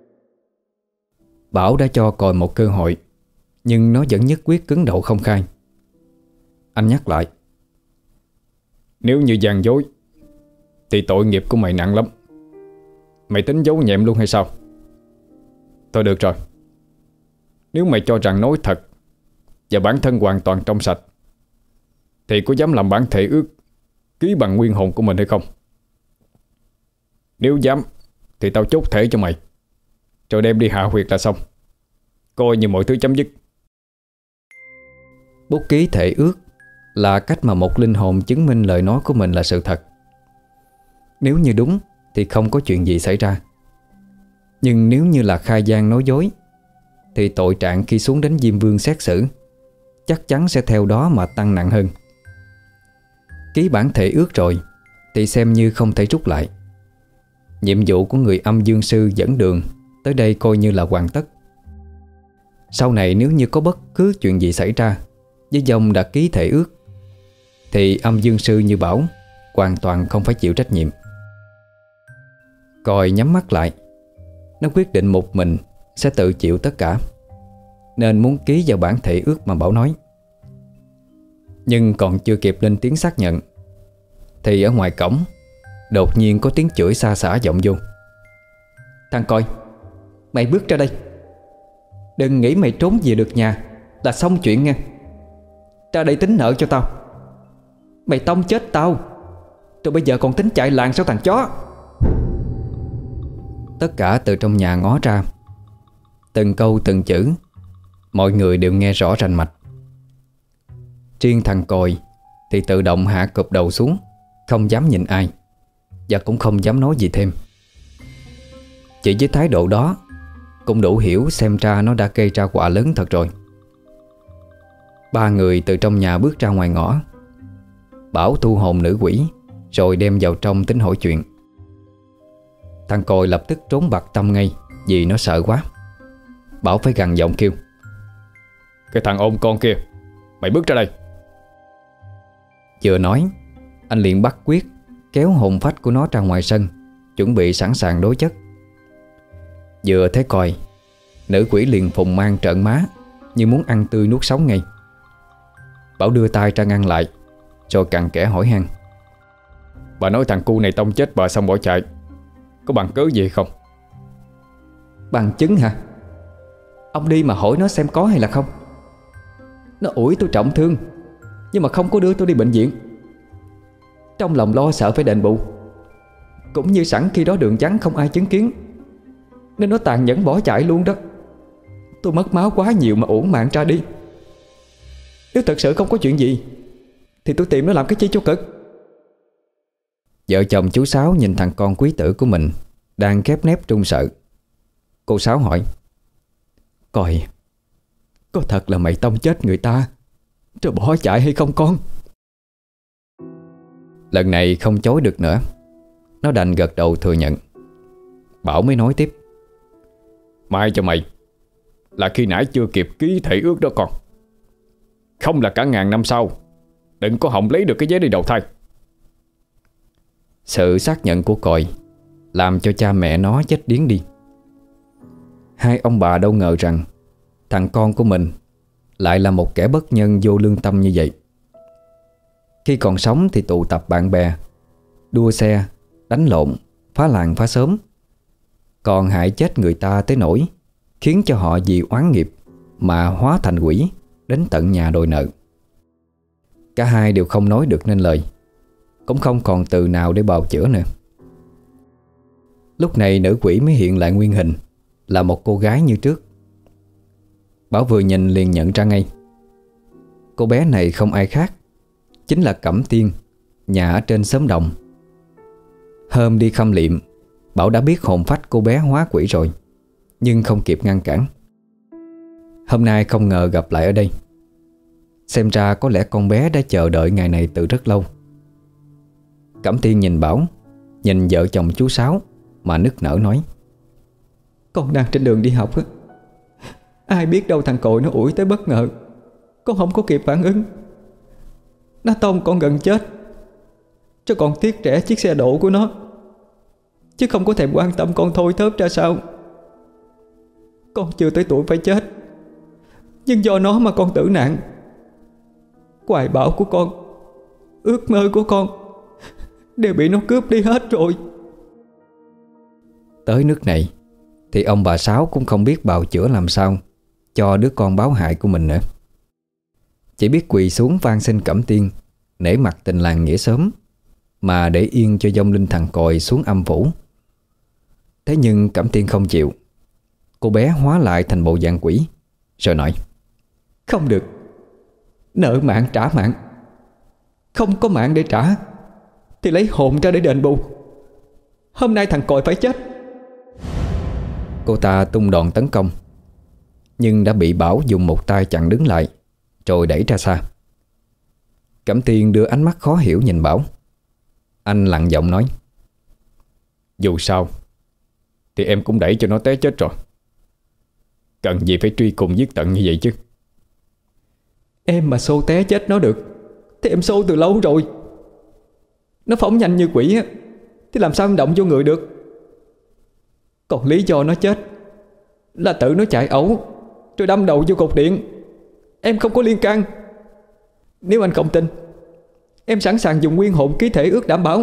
Bảo đã cho Còi một cơ hội, nhưng nó vẫn nhất quyết cứng đầu không khai. Anh nhắc lại: Nếu như gian dối thì tội nghiệp của mày nặng lắm. Mày tính giấu nhẹm luôn hay sao? Thôi được rồi, nếu mày cho rằng nói thật và bản thân hoàn toàn trong sạch thì có dám làm bản thể ước ký bằng nguyên hồn của mình hay không? Nếu dám thì tao chốt thể cho mày, rồi đem đi hạ huyệt là xong, coi như mọi thứ chấm dứt. Bút ký thể ước là cách mà một linh hồn chứng minh lời nói của mình là sự thật. Nếu như đúng thì không có chuyện gì xảy ra. Nhưng nếu như là khai gian nói dối thì tội trạng khi xuống đến Diêm Vương xét xử chắc chắn sẽ theo đó mà tăng nặng hơn. Ký bản thể ước rồi thì xem như không thể rút lại. Nhiệm vụ của người âm dương sư dẫn đường tới đây coi như là hoàn tất. Sau này nếu như có bất cứ chuyện gì xảy ra với dòng đã ký thể ước thì âm dương sư như Bảo hoàn toàn không phải chịu trách nhiệm. Còi nhắm mắt lại. Nó quyết định một mình sẽ tự chịu tất cả, nên muốn ký vào bản thể ước mà Bảo nói. Nhưng còn chưa kịp lên tiếng xác nhận thì ở ngoài cổng đột nhiên có tiếng chửi xa xả vọng vô: Thằng Còi, mày bước ra đây. Đừng nghĩ mày trốn về được nhà là xong chuyện nha. Ra đây tính nợ cho tao. Mày tông chết tao, rồi bây giờ còn tính chạy làng sao thằng chó? Tất cả từ trong nhà ngó ra, từng câu từng chữ mọi người đều nghe rõ rành mạch. Riêng thằng Còi thì tự động hạ cụp đầu xuống, không dám nhìn ai và cũng không dám nói gì thêm. Chỉ với thái độ đó cũng đủ hiểu xem ra nó đã gây ra quả lớn thật rồi. Ba người từ trong nhà bước ra ngoài ngõ. Bảo thu hồn nữ quỷ rồi đem vào trong tính hỏi chuyện. Thằng Còi lập tức trốn bặt tâm ngay vì nó sợ quá. Bảo phải gằn giọng kêu: Cái thằng ôm con kia, mày bước ra đây. Vừa nói, anh liền bắt quyết kéo hồn phách của nó ra ngoài sân, chuẩn bị sẵn sàng đối chất. Vừa thấy Còi, nữ quỷ liền phùng mang trợn má như muốn ăn tươi nuốt sống ngay. Bảo đưa tay ra ngăn lại, rồi cặn kẽ hỏi han: Bà nói thằng cu này tông chết bà xong bỏ chạy, có bằng cớ gì không? Bằng chứng hả? Ông đi mà hỏi nó xem có hay là không. Nó ủi tôi trọng thương, nhưng mà không có đưa tôi đi bệnh viện. Trong lòng lo sợ phải đền bù, cũng như sẵn khi đó đường vắng không ai chứng kiến, nên nó tàn nhẫn bỏ chạy luôn đó. Tôi mất máu quá nhiều mà uổng mạng ra đi. Nếu thật sự không có chuyện gì thì tôi tìm nó làm cái chi cho cực. Vợ chồng chú Sáu nhìn thằng con quý tử của mình đang khép nép run sợ. Cô Sáu hỏi: Còi, có thật là mày tông chết người ta rồi bỏ chạy hay không con? Lần này không chối được nữa, nó đành gật đầu thừa nhận. Bảo mới nói tiếp: Mai cho mày là khi nãy chưa kịp ký thể ước đó con. Không là cả ngàn năm sau đừng có hòng lấy được cái giấy đi đầu thai. Sự xác nhận của Còi làm cho cha mẹ nó chết điếng đi. Hai ông bà đâu ngờ rằng thằng con của mình lại là một kẻ bất nhân vô lương tâm như vậy. Khi còn sống thì tụ tập bạn bè, đua xe, đánh lộn, phá làng phá xóm, còn hại chết người ta tới nỗi khiến cho họ vì oán nghiệp mà hóa thành quỷ đến tận nhà đòi nợ. Cả hai đều không nói được nên lời, cũng không còn từ nào để bào chữa nữa. Lúc này nữ quỷ mới hiện lại nguyên hình, là một cô gái như trước. Bảo vừa nhìn liền nhận ra ngay. Cô bé này không ai khác, chính là Cẩm Tiên, nhà ở trên xóm đồng. Hôm đi khâm liệm, Bảo đã biết hồn phách cô bé hóa quỷ rồi, nhưng không kịp ngăn cản. Hôm nay không ngờ gặp lại ở đây. Xem ra có lẽ con bé đã chờ đợi ngày này từ rất lâu. Cẩm Tiên nhìn Bảo, nhìn vợ chồng chú Sáu mà nức nở nói: Con đang trên đường đi học á, ai biết đâu thằng cội nó ủi tới bất ngờ, con không có kịp phản ứng. Nó tông con gần chết, cho con tiếc rẻ chiếc xe độ của nó, chứ không có thèm quan tâm con thôi thớp ra sao. Con chưa tới tuổi phải chết, nhưng do nó mà con tử nạn. Hoài bão của con, ước mơ của con đều bị nó cướp đi hết rồi. Tới nước này thì ông bà Sáu cũng không biết bào chữa làm sao cho đứa con báo hại của mình nữa. Chỉ biết quỳ xuống van xin Cẩm Tiên nể mặt tình làng nghĩa xóm mà để yên cho vong linh thằng còi xuống âm phủ. Thế nhưng Cẩm Tiên không chịu. Cô bé hóa lại thành bộ dạng quỷ rồi nói: Không được, nợ mạng trả mạng. Không có mạng để trả thì lấy hồn ra để đền bù. Hôm nay thằng còi phải chết. Cô ta tung đòn tấn công, nhưng đã bị Bảo dùng một tay chặn đứng lại, rồi đẩy ra xa. Cẩm Tiên đưa ánh mắt khó hiểu nhìn Bảo. Anh lặng giọng nói: Dù sao thì em cũng đẩy cho nó té chết rồi, cần gì phải truy cùng giết tận như vậy chứ. Em mà xô té chết nó được thì em xô từ lâu rồi. Nó phóng nhanh như quỷ á, thì làm sao em động vô người được. Còn lý do nó chết là tự nó chạy ẩu rồi đâm đầu vô cột điện. Em không có liên can. Nếu anh không tin, em sẵn sàng dùng nguyên hồn ký thể ước đảm bảo.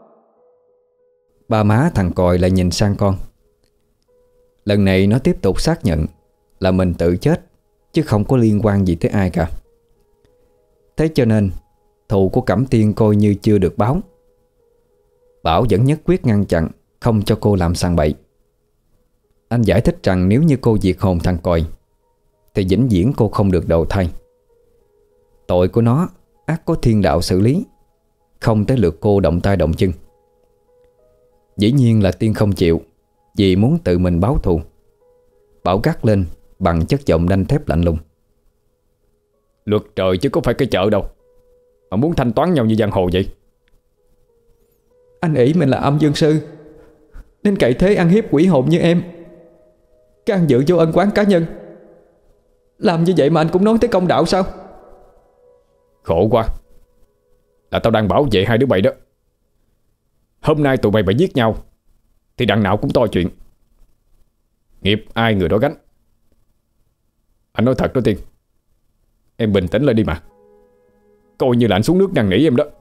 Ba má thằng còi lại nhìn sang con. Lần này nó tiếp tục xác nhận là mình tự chết, chứ không có liên quan gì tới ai cả. Thế cho nên thù của Cẩm Tiên coi như chưa được báo. Bảo vẫn nhất quyết ngăn chặn, không cho cô làm sằng bậy. Anh giải thích rằng nếu như cô diệt hồn thằng còi thì vĩnh viễn cô không được đầu thai. Tội của nó ắt có thiên đạo xử lý, không tới lượt cô động tay động chân. Dĩ nhiên là Tiên không chịu, vì muốn tự mình báo thù. Bảo gắt lên bằng chất giọng đanh thép lạnh lùng: Luật trời chứ có phải cái chợ đâu mà muốn thanh toán nhau như giang hồ vậy. Anh ỷ mình là âm dương sư nên cậy thế ăn hiếp quỷ hồn như em, can dự vô ân oán cá nhân. Làm như vậy mà anh cũng nói tới công đạo sao? Khổ quá, là tao đang bảo vệ hai đứa bay đó. Hôm nay tụi bay phải giết nhau thì đằng nào cũng to chuyện. Nghiệp ai người đó gánh. Anh nói thật đó Tiên, em bình tĩnh lại đi mà. Coi như là anh xuống nước năn nỉ em đó.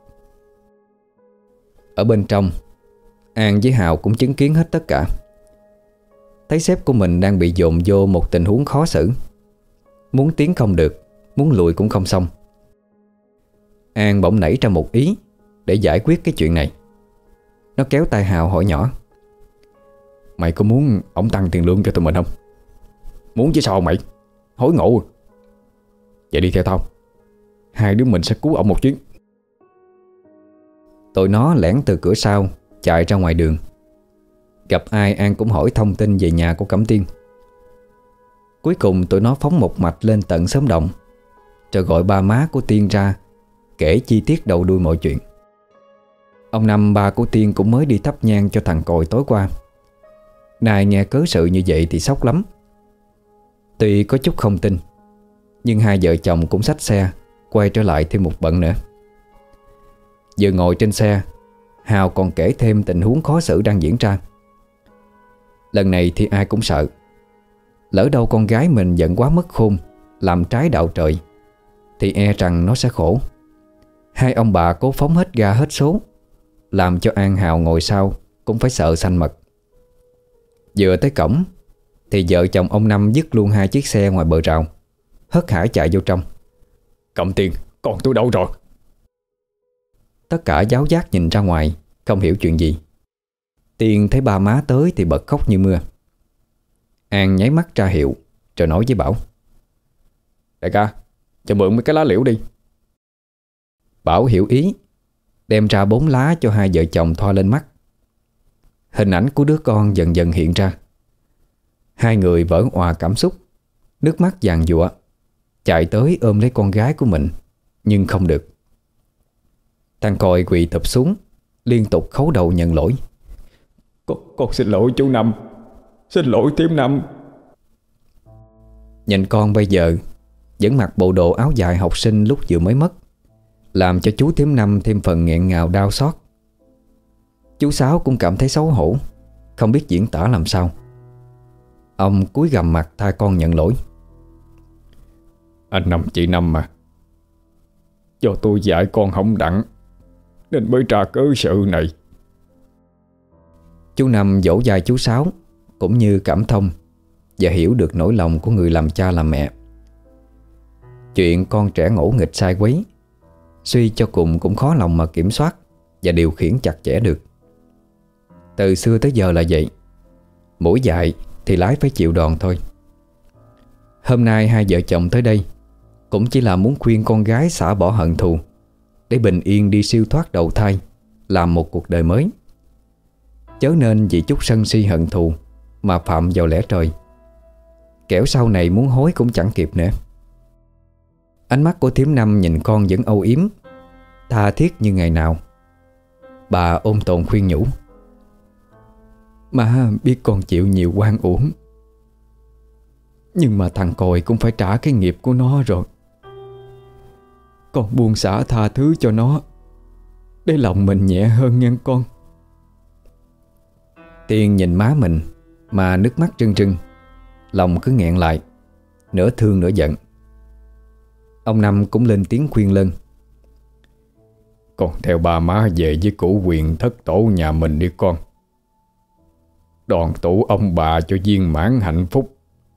Ở bên trong, An với Hào cũng chứng kiến hết tất cả. Thấy sếp của mình đang bị dồn vô một tình huống khó xử. Muốn tiến không được, muốn lùi cũng không xong. An bỗng nảy ra một ý để giải quyết cái chuyện này. Nó kéo tay Hào hỏi nhỏ: Mày có muốn ổng tăng tiền lương cho tụi mình không? Muốn chứ sao mày, hối ngộ. Vậy đi theo tao, hai đứa mình sẽ cứu ổng một chuyến. Tụi nó lẻn từ cửa sau chạy ra ngoài đường. Gặp ai An cũng hỏi thông tin về nhà của Cẩm Tiên. Cuối cùng tụi nó phóng một mạch lên tận xóm đồng, rồi gọi ba má của Tiên ra kể chi tiết đầu đuôi mọi chuyện. Ông Năm, ba của Tiên, cũng mới đi thắp nhang cho thằng còi tối qua. Nay nghe cớ sự như vậy thì sốc lắm. Tuy có chút không tin, nhưng hai vợ chồng cũng xách xe quay trở lại thêm một bận nữa. Vừa ngồi trên xe, Hào còn kể thêm tình huống khó xử đang diễn ra. Lần này thì ai cũng sợ. Lỡ đâu con gái mình giận quá mất khôn, làm trái đạo trời, thì e rằng nó sẽ khổ. Hai ông bà cố phóng hết ga hết số, làm cho An Hào ngồi sau cũng phải sợ xanh mật. Vừa tới cổng thì vợ chồng ông Năm dứt luôn hai chiếc xe ngoài bờ rào, hớt hải chạy vô trong. Cầm tiền, con tôi đâu rồi? Tất cả giáo giác nhìn ra ngoài, không hiểu chuyện gì. Tiên thấy ba má tới thì bật khóc như mưa. An nháy mắt ra hiệu rồi nói với Bảo: Đại ca, cho mượn mấy cái lá liễu đi. Bảo hiểu ý, đem ra bốn lá cho hai vợ chồng thoa lên mắt. Hình ảnh của đứa con dần dần hiện ra. Hai người vỡ òa cảm xúc, nước mắt giàn giụa, chạy tới ôm lấy con gái của mình, nhưng không được. Thằng Còi quỳ thụp xuống, liên tục khấu đầu nhận lỗi. Con, con xin lỗi chú Năm, xin lỗi Tím Năm. Nhìn con bây giờ vẫn mặc bộ đồ áo dài học sinh lúc vừa mới mất, làm cho chú Tím Năm thêm phần nghẹn ngào đau xót. Chú Sáu cũng cảm thấy xấu hổ, không biết diễn tả làm sao. Ông cúi gằm mặt tha con nhận lỗi. Anh Năm chị Năm mà, do tôi dạy con không đặng nên mới ra cớ sự này. Chú Năm vỗ vai chú Sáu, cũng như cảm thông và hiểu được nỗi lòng của người làm cha làm mẹ. Chuyện con trẻ ngỗ nghịch sai quấy, suy cho cùng cũng khó lòng mà kiểm soát và điều khiển chặt chẽ được. Từ xưa tới giờ là vậy, mỗi dạy thì lái phải chịu đòn thôi. Hôm nay hai vợ chồng tới đây cũng chỉ là muốn khuyên con gái xả bỏ hận thù, để bình yên đi siêu thoát đầu thai, làm một cuộc đời mới. Chớ nên vì chút sân si hận thù mà phạm vào lẽ trời, kẻo sau này muốn hối cũng chẳng kịp nữa. Ánh mắt của thím Năm nhìn con vẫn âu yếm, tha thiết như ngày nào. Bà ôm tồn khuyên nhủ: Má biết con chịu nhiều oan uổng, nhưng mà thằng Còi cũng phải trả cái nghiệp của nó rồi. Con buông xả tha thứ cho nó, để lòng mình nhẹ hơn nha con. Tiên nhìn má mình mà nước mắt rưng rưng, lòng cứ nghẹn lại, nửa thương nửa giận. Ông Năm cũng lên tiếng khuyên lơn: Con theo ba má về với cửu quyền thất tổ nhà mình đi con. Đoàn tụ ông bà cho viên mãn hạnh phúc,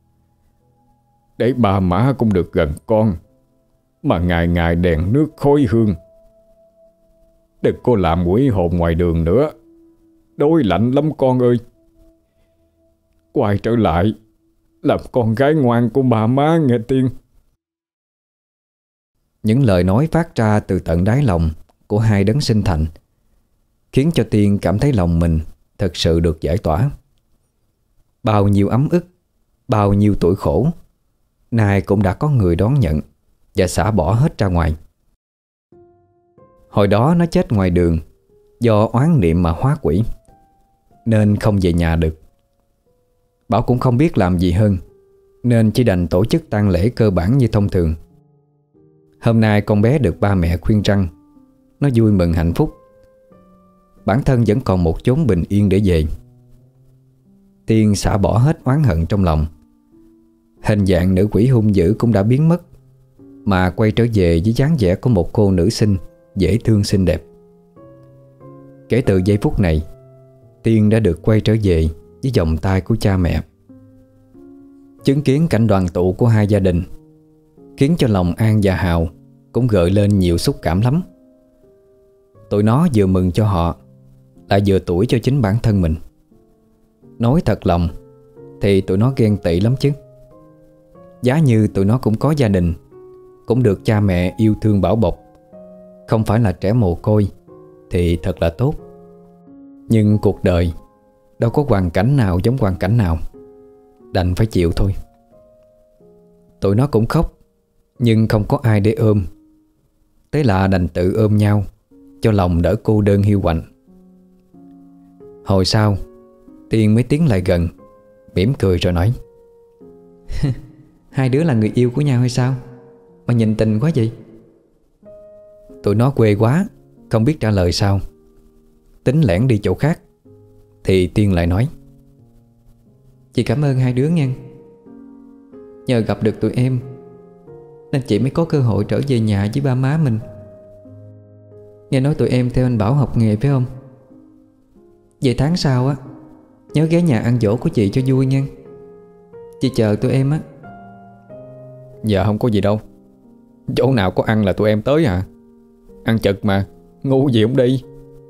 để ba má cũng được gần con, mà ngày ngày đèn nước khói hương. Đừng có làm quỷ hồn ngoài đường nữa, đôi lạnh lắm con ơi. Quay trở lại làm con gái ngoan của bà má nghe Tiên. Những lời nói phát ra từ tận đáy lòng của hai đấng sinh thành khiến cho Tiên cảm thấy lòng mình thật sự được giải tỏa. Bao nhiêu ấm ức, bao nhiêu tuổi khổ, nay cũng đã có người đón nhận và xả bỏ hết ra ngoài. Hồi đó nó chết ngoài đường do oán niệm mà hóa quỷ, nên không về nhà được. Bảo cũng không biết làm gì hơn, nên chỉ đành tổ chức tang lễ cơ bản như thông thường. Hôm nay con bé được ba mẹ khuyên răn, nó vui mừng hạnh phúc. Bản thân vẫn còn một chốn bình yên để về. Tiên xả bỏ hết oán hận trong lòng. Hình dạng nữ quỷ hung dữ cũng đã biến mất, mà quay trở về với dáng vẻ của một cô nữ sinh dễ thương xinh đẹp. Kể từ giây phút này, Tiên đã được quay trở về với vòng tay của cha mẹ. Chứng kiến cảnh đoàn tụ của hai gia đình khiến cho lòng An và Hào cũng gợi lên nhiều xúc cảm lắm. Tụi nó vừa mừng cho họ, lại vừa tủi cho chính bản thân mình. Nói thật lòng thì tụi nó ghen tị lắm chứ. Giá như tụi nó cũng có gia đình, cũng được cha mẹ yêu thương bảo bọc, không phải là trẻ mồ côi, thì thật là tốt. Nhưng cuộc đời đâu có hoàn cảnh nào giống hoàn cảnh nào, đành phải chịu thôi. Tụi nó cũng khóc, nhưng không có ai để ôm. Thế là đành tự ôm nhau, cho lòng đỡ cô đơn hiu quạnh. Hồi sau Tiên mới tiến lại gần, mỉm cười rồi nói: Hai đứa là người yêu của nhau hay sao mà nhìn tình quá vậy? Tụi nó quê quá, không biết trả lời sao, tính lẻn đi chỗ khác. Thì Tiên lại nói: Chị cảm ơn hai đứa nha, Nhờ gặp được tụi em nên chị mới có cơ hội trở về nhà với ba má mình. Nghe nói tụi em theo anh Bảo học nghề phải không? Vậy tháng sau á, nhớ ghé nhà ăn giỗ của chị cho vui nha. Chị chờ tụi em á. Dạ không có gì đâu. Chỗ nào có ăn là tụi em tới à. Ăn chật mà, ngu gì không đi.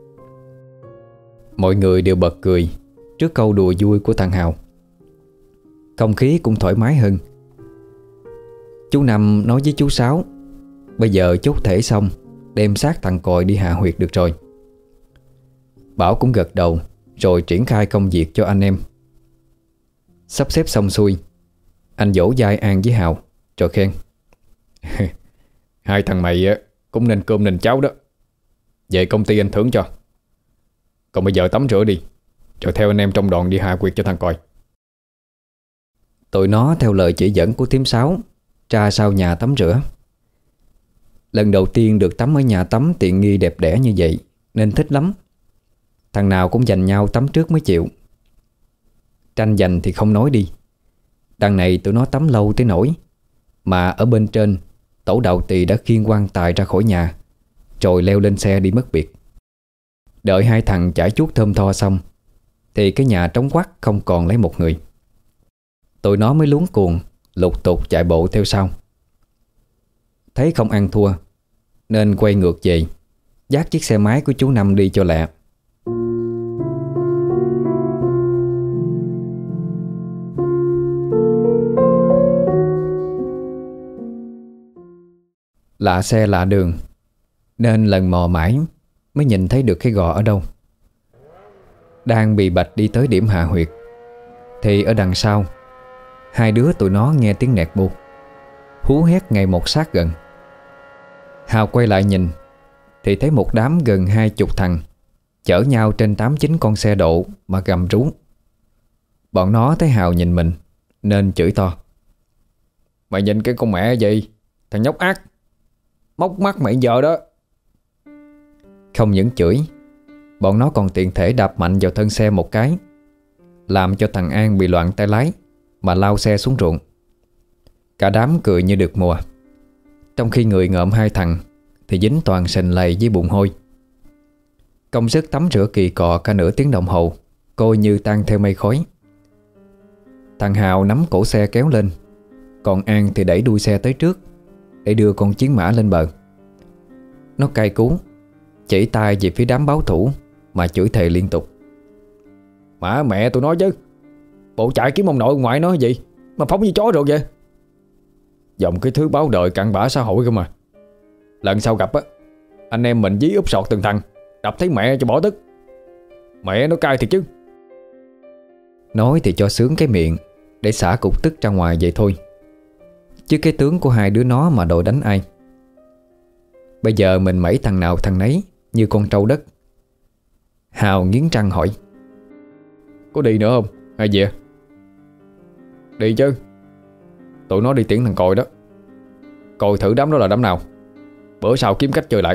Mọi người đều bật cười trước câu đùa vui của thằng Hào. Không khí cũng thoải mái hơn. Chú Năm nói với chú Sáu bây giờ chốt thể xong, đem xác thằng Còi đi hạ huyệt được rồi. Bảo cũng gật đầu rồi triển khai công việc cho anh em. Sắp xếp xong xuôi, anh vỗ vai An với Hào rồi khen: Hai thằng mày cũng nên cơm nên cháo đó. Về công ty anh thưởng cho. Còn bây giờ tắm rửa đi, rồi theo anh em trong đoàn đi hạ huyệt cho thằng Còi. Tụi nó theo lời chỉ dẫn của thím Sáu ra sau nhà tắm rửa. Lần đầu tiên được tắm ở nhà tắm tiện nghi đẹp đẽ như vậy nên thích lắm. Thằng nào cũng giành nhau tắm trước mới chịu. Tranh giành thì không nói đi. Đằng này tụi nó tắm lâu tới nỗi mà ở bên trên tổ đạo tỳ đã khiêng quan tài ra khỏi nhà, rồi leo lên xe đi mất biệt. Đợi hai thằng chải chuốt thơm tho xong thì cái nhà trống quắc không còn lấy một người. Tụi nó mới luống cuồng lục tục chạy bộ theo sau. Thấy không ăn thua nên quay ngược về, dắt chiếc xe máy của chú Năm đi cho lẹ. Lạ xe lạ đường nên lần mò mãi mới nhìn thấy được cái gò ở đâu. Đang bị bạch đi tới điểm hạ huyệt thì ở đằng sau, hai đứa tụi nó nghe tiếng nẹt bu, hú hét ngày một sát gần. Hào quay lại nhìn thì thấy một đám gần hai chục thằng chở nhau trên tám chín con xe độ mà gầm rú. Bọn nó thấy Hào nhìn mình nên chửi to: Mày nhìn cái con mẹ gì, thằng nhóc ác, móc mắt mày giờ đó. Không những chửi, bọn nó còn tiện thể đạp mạnh vào thân xe một cái, làm cho thằng An bị loạn tay lái mà lao xe xuống ruộng. Cả đám cười như được mùa, trong khi người ngợm hai thằng thì dính toàn sình lầy với bùn hôi. Công sức tắm rửa kỳ cọ cả nửa tiếng đồng hồ coi như tan theo mây khói. Thằng Hào nắm cổ xe kéo lên, còn An thì đẩy đuôi xe tới trước để đưa con chiến mã lên bờ. Nó cay cú, chỉ tay về phía đám báo thủ mà chửi thề liên tục: Mã mẹ tụi nó chứ, bộ chạy kiếm ông nội ngoại nó gì mà phóng như chó rồi vậy. Dòng cái thứ báo đời cặn bã xã hội cơ mà. Lần sau gặp á, anh em mình dí úp sọt từng thằng, đập thấy mẹ cho bỏ tức. Mẹ nó cay thiệt chứ. Nói thì cho sướng cái miệng để xả cục tức ra ngoài vậy thôi, chứ cái tướng của hai đứa nó mà đòi đánh ai. Bây giờ mình mẩy thằng nào thằng nấy như con trâu đất. Hào nghiến răng hỏi: Có đi nữa không hay gì? Đi chứ. Tụi nó đi tiễn thằng Còi đó. Coi thử đám đó là đám nào, bữa sau kiếm cách chơi lại.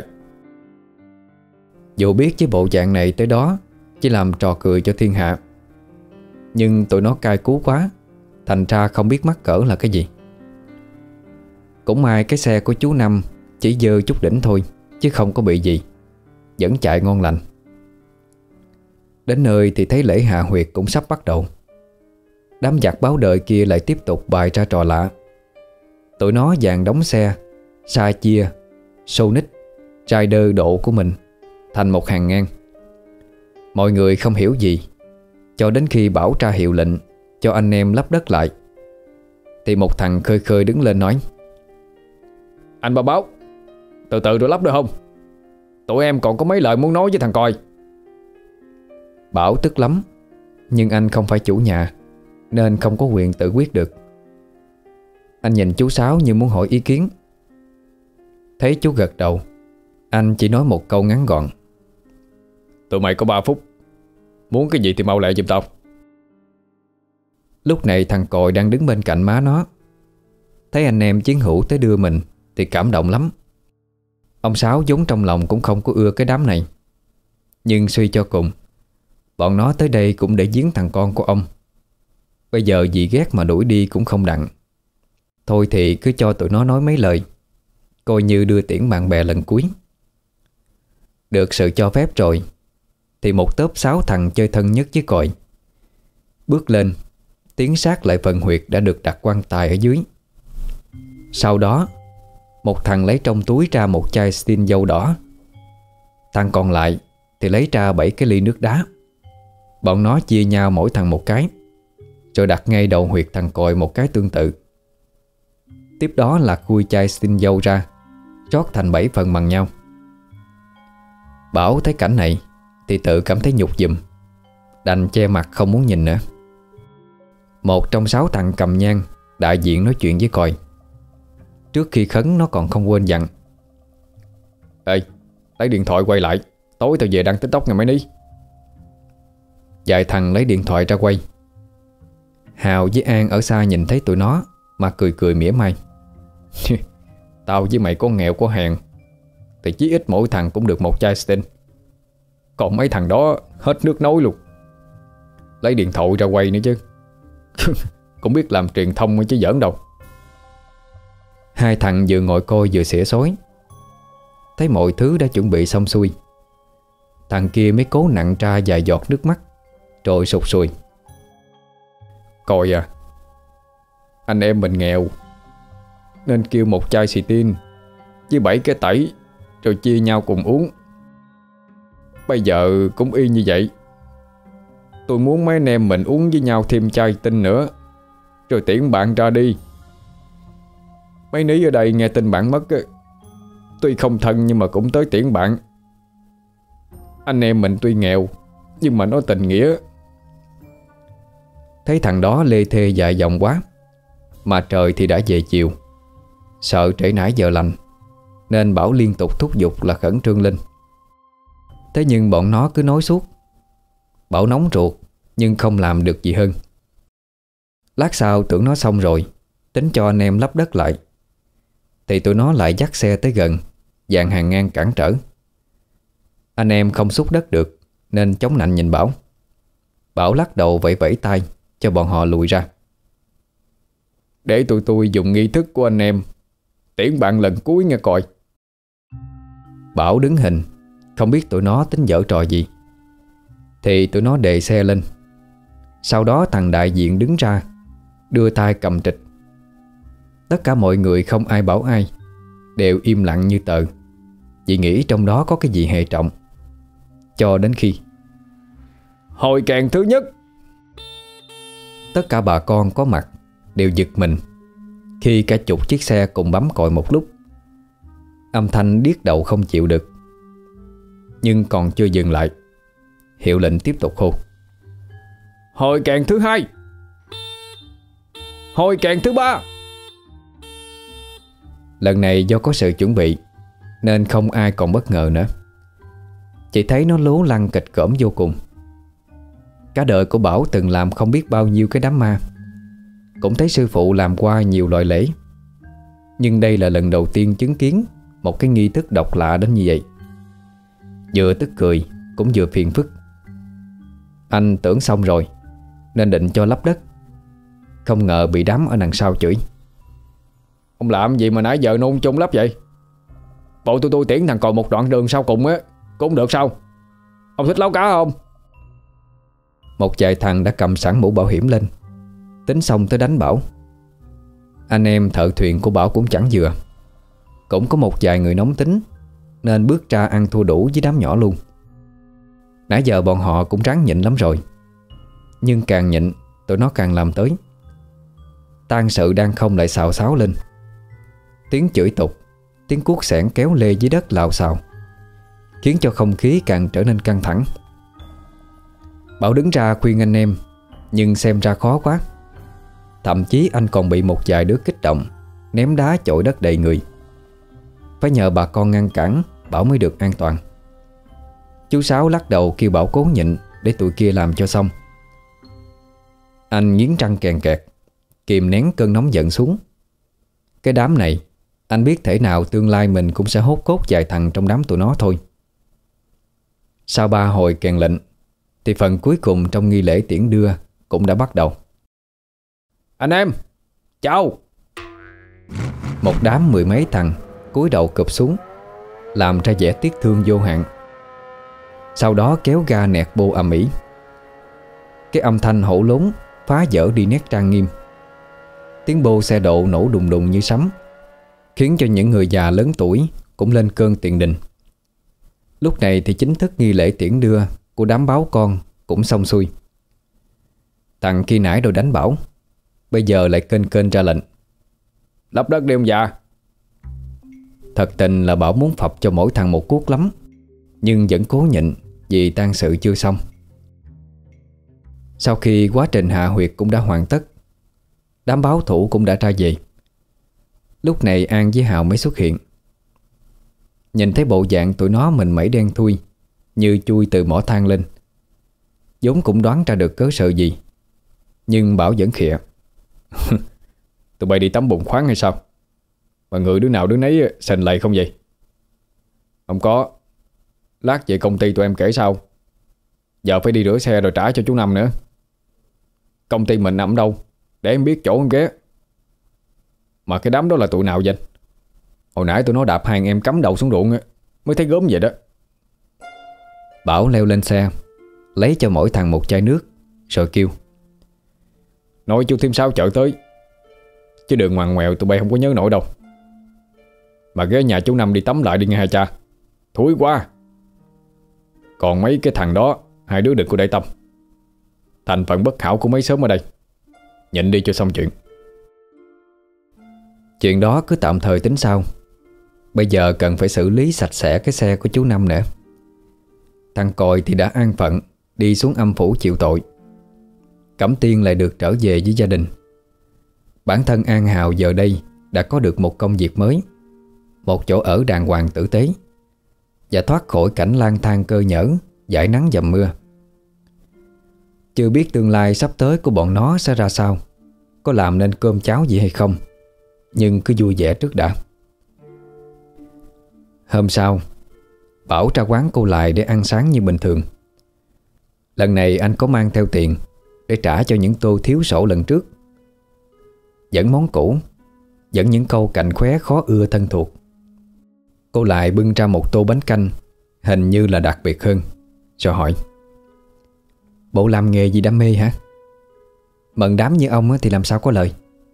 Dù biết với bộ dạng này tới đó chỉ làm trò cười cho thiên hạ, nhưng tụi nó cay cú quá, thành ra không biết mắc cỡ là cái gì. Cũng may cái xe của chú Năm chỉ dơ chút đỉnh thôi, chứ không có bị gì, vẫn chạy ngon lành. Đến nơi thì thấy lễ hạ huyệt cũng sắp bắt đầu. Đám giặc báo đời kia lại tiếp tục bày ra trò lạ. Tụi nó dàn đóng xe, sa chia, Sonic, Rider độ của mình thành một hàng ngang. Mọi người không hiểu gì, cho đến khi Bảo ra hiệu lệnh cho anh em lấp đất lại thì một thằng khơi khơi đứng lên nói: Anh ba Báo, từ từ rồi lắp được không? Tụi em còn có mấy lời muốn nói với thằng Còi. Bảo tức lắm, nhưng anh không phải chủ nhà nên không có quyền tự quyết được. Anh nhìn chú Sáu như muốn hỏi ý kiến. Thấy chú gật đầu, anh chỉ nói một câu ngắn gọn: Tụi mày có ba phút, muốn cái gì thì mau lẹ giùm tao. Lúc này thằng Còi đang đứng bên cạnh má nó, thấy anh em chiến hữu tới đưa mình thì cảm động lắm. Ông Sáu vốn trong lòng cũng không có ưa cái đám này, nhưng suy cho cùng, bọn nó tới đây cũng để giếng thằng con của ông. Bây giờ vì ghét mà đuổi đi cũng không đặng. Thôi thì cứ cho tụi nó nói mấy lời, coi như đưa tiễn bạn bè lần cuối. Được sự cho phép rồi thì một tốp sáu thằng chơi thân nhất với còi bước lên, tiến sát lại phần huyệt đã được đặt quan tài ở dưới. Sau đó một thằng lấy trong túi ra một chai stin dâu đỏ. Thằng còn lại thì lấy ra bảy cái ly nước đá. Bọn nó chia nhau mỗi thằng một cái, rồi đặt ngay đầu huyệt thằng còi một cái tương tự. Tiếp đó là khui chai stin dâu ra, rót thành bảy phần bằng nhau. Bảo thấy cảnh này thì tự cảm thấy nhục giùm, đành che mặt không muốn nhìn nữa. Một trong sáu thằng cầm nhang đại diện nói chuyện với còi. Trước khi khấn nó còn không quên dặn: Ê, lấy điện thoại quay lại, tối tao về đăng TikTok ngày mấy ní. Vài thằng lấy điện thoại ra quay. Hào với An ở xa nhìn thấy tụi nó mà cười cười mỉa mai. Tao với mày có nghèo có hèn thì chí ít mỗi thằng cũng được một chai stin. Còn mấy thằng đó hết nước nối luôn. Lấy điện thoại ra quay nữa chứ. Cũng biết làm truyền thông chứ giỡn đâu. Hai thằng vừa ngồi coi vừa xỉa xối. Thấy mọi thứ đã chuẩn bị xong xuôi, thằng kia mới cố nặn ra vài giọt nước mắt, rồi sụt sùi: Coi à, anh em mình nghèo nên kêu một chai xì tin với bảy cái tẩy, rồi chia nhau cùng uống. Bây giờ cũng y như vậy. Tôi muốn mấy anh em mình uống với nhau thêm chai tinh nữa, rồi tiễn bạn ra đi. Mấy ní ở đây nghe tin bạn mất, tuy không thân nhưng mà cũng tới tiễn bạn. Anh em mình tuy nghèo nhưng mà nó tình nghĩa. Thấy thằng đó lê thê dại dòng quá, mà trời thì đã về chiều, sợ trễ nải giờ lành, nên Bảo liên tục thúc giục là khẩn trương lên. Thế nhưng bọn nó cứ nói suốt. Bảo nóng ruột nhưng không làm được gì hơn. Lát sau tưởng nó xong rồi, tính cho anh em lấp đất lại, thì tụi nó lại dắt xe tới gần, dàn hàng ngang cản trở. Anh em không xúc đất được nên chống nạnh nhìn Bảo. Bảo lắc đầu vẫy vẫy tay cho bọn họ lùi ra. Để tụi tôi dùng nghi thức của anh em tiễn bạn lần cuối nghe coi. Bảo đứng hình, không biết tụi nó tính giở trò gì. Thì tụi nó đề xe lên. Sau đó thằng đại diện đứng ra, đưa tay cầm trịch. Tất cả mọi người không ai bảo ai, đều im lặng như tờ, vì nghĩ trong đó có cái gì hệ trọng. Cho đến khi hồi kèn thứ nhất, tất cả bà con có mặt đều giật mình khi cả chục chiếc xe cùng bấm còi một lúc. Âm thanh điếc đầu không chịu được. Nhưng còn chưa dừng lại, hiệu lệnh tiếp tục hô: hồi kèn thứ hai, hồi kèn thứ ba. Lần này do có sự chuẩn bị nên không ai còn bất ngờ nữa. Chỉ thấy nó lố lăng kịch cỡm vô cùng. Cả đời của Bảo từng làm không biết bao nhiêu cái đám ma, cũng thấy sư phụ làm qua nhiều loại lễ, nhưng đây là lần đầu tiên chứng kiến một cái nghi thức độc lạ đến như vậy. Vừa tức cười cũng vừa phiền phức. Anh tưởng xong rồi nên định cho lấp đất, không ngờ bị đám ở đằng sau chửi: Ông làm gì mà nãy giờ nôn chung lắm vậy? Bộ tụi tôi tiễn thằng còn một đoạn đường sau cùng á cũng được sao? Ông thích lấu cá không? Một vài thằng đã cầm sẵn mũ bảo hiểm lên, tính xong tới đánh Bảo. Anh em thợ thuyền của Bảo cũng chẳng vừa. Cũng có một vài người nóng tính nên bước ra ăn thua đủ với đám nhỏ luôn. Nãy giờ bọn họ cũng ráng nhịn lắm rồi, nhưng càng nhịn tụi nó càng làm tới. Tang sự đang không lại xào xáo lên. Tiếng chửi tục, tiếng cuốc xẻng kéo lê dưới đất lạo xào, khiến cho không khí càng trở nên căng thẳng. Bảo đứng ra khuyên anh em, nhưng xem ra khó quá. Thậm chí anh còn bị một vài đứa kích động, ném đá chội đất đầy người. Phải nhờ bà con ngăn cản Bảo mới được an toàn. Chú Sáu lắc đầu kêu Bảo cố nhịn để tụi kia làm cho xong. Anh nghiến răng kèn kẹt, kìm nén cơn nóng giận xuống. Cái đám này anh biết thể nào tương lai mình cũng sẽ hốt cốt vài thằng trong đám tụi nó thôi. Sau ba hồi kèn lệnh thì phần cuối cùng trong nghi lễ tiễn đưa cũng đã bắt đầu. Anh em, chào. một đám mười mấy thằng cúi đầu cụp xuống, làm ra vẻ tiếc thương vô hạn. Sau đó kéo ga nẹt bô ầm ĩ. Cái âm thanh hổ lốn phá vỡ đi nét trang nghiêm. Tiếng bô xe độ nổ đùng đùng như sấm, khiến cho những người già lớn tuổi cũng lên cơn tiền đình. Lúc này thì chính thức nghi lễ tiễn đưa của đám báo con cũng xong xuôi. Thằng khi nãy rồi đánh Bảo, bây giờ lại kênh kênh ra lệnh: lấp đất đi ông già. Thật tình là Bảo muốn phập cho mỗi thằng một cuốc lắm, nhưng vẫn cố nhịn vì tang sự chưa xong. Sau khi quá trình hạ huyệt cũng đã hoàn tất, đám báo thủ cũng đã ra về. Lúc này An với Hào mới xuất hiện. Nhìn thấy bộ dạng tụi nó mình mẩy đen thui, như chui từ mỏ than lên, vốn cũng đoán ra được cớ sự gì, nhưng Bảo vẫn khịa: tụi bay đi tắm bùn khoáng hay sao? Mà người đứa nào đứa nấy sình lầy không vậy? Không có. Lát về công ty tụi em kể sau. Giờ phải đi rửa xe rồi trả cho chú Năm nữa. Công ty mình nằm đâu để em biết chỗ em ghé. Mà cái đám đó là tụi nào vậy? Hồi nãy tụi nó đạp hai anh em cắm đầu xuống ruộng mới thấy gớm vậy đó. Bảo leo lên xe, lấy cho mỗi thằng một chai nước, rồi kêu: nói chú Thêm Sáu chợ tới, chứ đường ngoằn ngoèo tụi bay không có nhớ nổi đâu. Mà ghé nhà chú Năm đi tắm lại đi nghe hai cha, thúi quá. Còn mấy cái thằng đó, hai đứa đừng có để tâm. Thành phận bất hảo của mấy sớm ở đây, nhịn đi cho xong chuyện. Chuyện đó cứ tạm thời tính sau. Bây giờ cần phải xử lý sạch sẽ cái xe của chú Năm nữa. Thằng Còi thì đã an phận đi xuống âm phủ chịu tội. Cẩm Tiên lại được trở về với gia đình. Bản thân An Hào giờ đây đã có được một công việc mới, một chỗ ở đàng hoàng tử tế, và thoát khỏi cảnh lang thang cơ nhỡ, dãi nắng dầm mưa. Chưa biết tương lai sắp tới của bọn nó sẽ ra sao, có làm nên cơm cháo gì hay không, nhưng cứ vui vẻ trước đã. Hôm sau, Bảo ra quán Cô Lại để ăn sáng như bình thường. Lần này anh có mang theo tiền để trả cho những tô thiếu sổ lần trước. Vẫn món cũ, vẫn những câu cạnh khóe khó ưa thân thuộc. Cô Lại bưng ra một tô bánh canh, hình như là đặc biệt hơn, rồi hỏi: bộ làm nghề gì đam mê hả? Mận đám như ông thì làm sao có lời.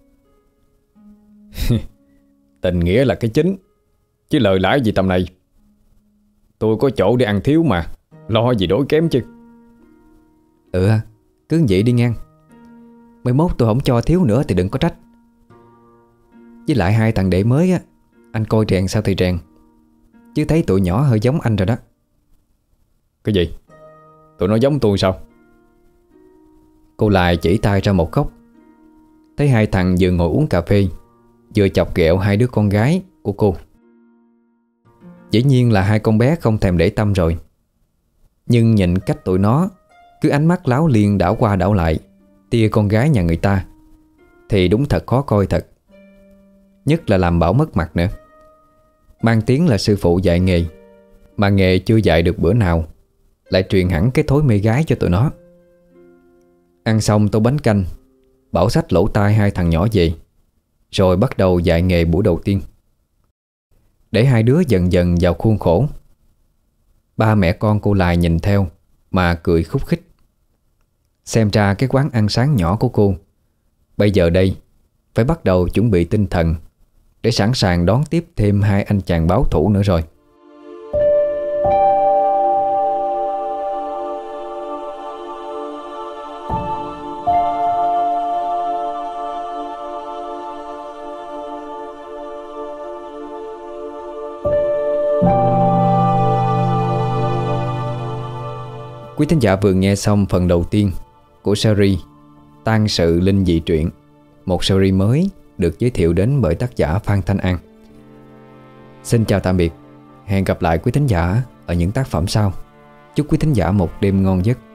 Tình nghĩa là cái chính, chứ lời lãi gì tầm này. Tôi có chỗ để ăn thiếu mà, lo gì đổi kém chứ. Ừ, cứ vậy đi ngang. Mai mốt tôi không cho thiếu nữa thì đừng có trách. Với lại hai thằng đệ mới á, anh coi rèn sao thì rèn, chứ thấy tụi nhỏ hơi giống anh rồi đó. Cái gì? Tụi nó giống tôi sao? Cô Lại chỉ tay ra một góc. Thấy hai thằng vừa ngồi uống cà phê, vừa chọc ghẹo hai đứa con gái của cô. Dĩ nhiên là hai con bé không thèm để tâm rồi. Nhưng nhìn cách tụi nó cứ ánh mắt láo liên đảo qua đảo lại tia con gái nhà người ta thì đúng thật khó coi thật. Nhất là làm Bảo mất mặt nữa. Mang tiếng là sư phụ dạy nghề, mà nghề chưa dạy được bữa nào lại truyền hẳn cái thói mê gái cho tụi nó. Ăn xong tô bánh canh, Bảo xách lỗ tai hai thằng nhỏ về, rồi bắt đầu dạy nghề buổi đầu tiên, để hai đứa dần dần vào khuôn khổ. Ba mẹ con cô Lại nhìn theo mà cười khúc khích. Xem ra cái quán ăn sáng nhỏ của cô bây giờ đây phải bắt đầu chuẩn bị tinh thần để sẵn sàng đón tiếp thêm hai anh chàng báo thủ nữa rồi. Quý thính giả vừa nghe xong phần đầu tiên của series Tang sự linh dị truyện, một series mới được giới thiệu đến bởi tác giả Phan Thanh An. Xin chào tạm biệt, hẹn gặp lại quý thính giả ở những tác phẩm sau. Chúc quý thính giả một đêm ngon giấc.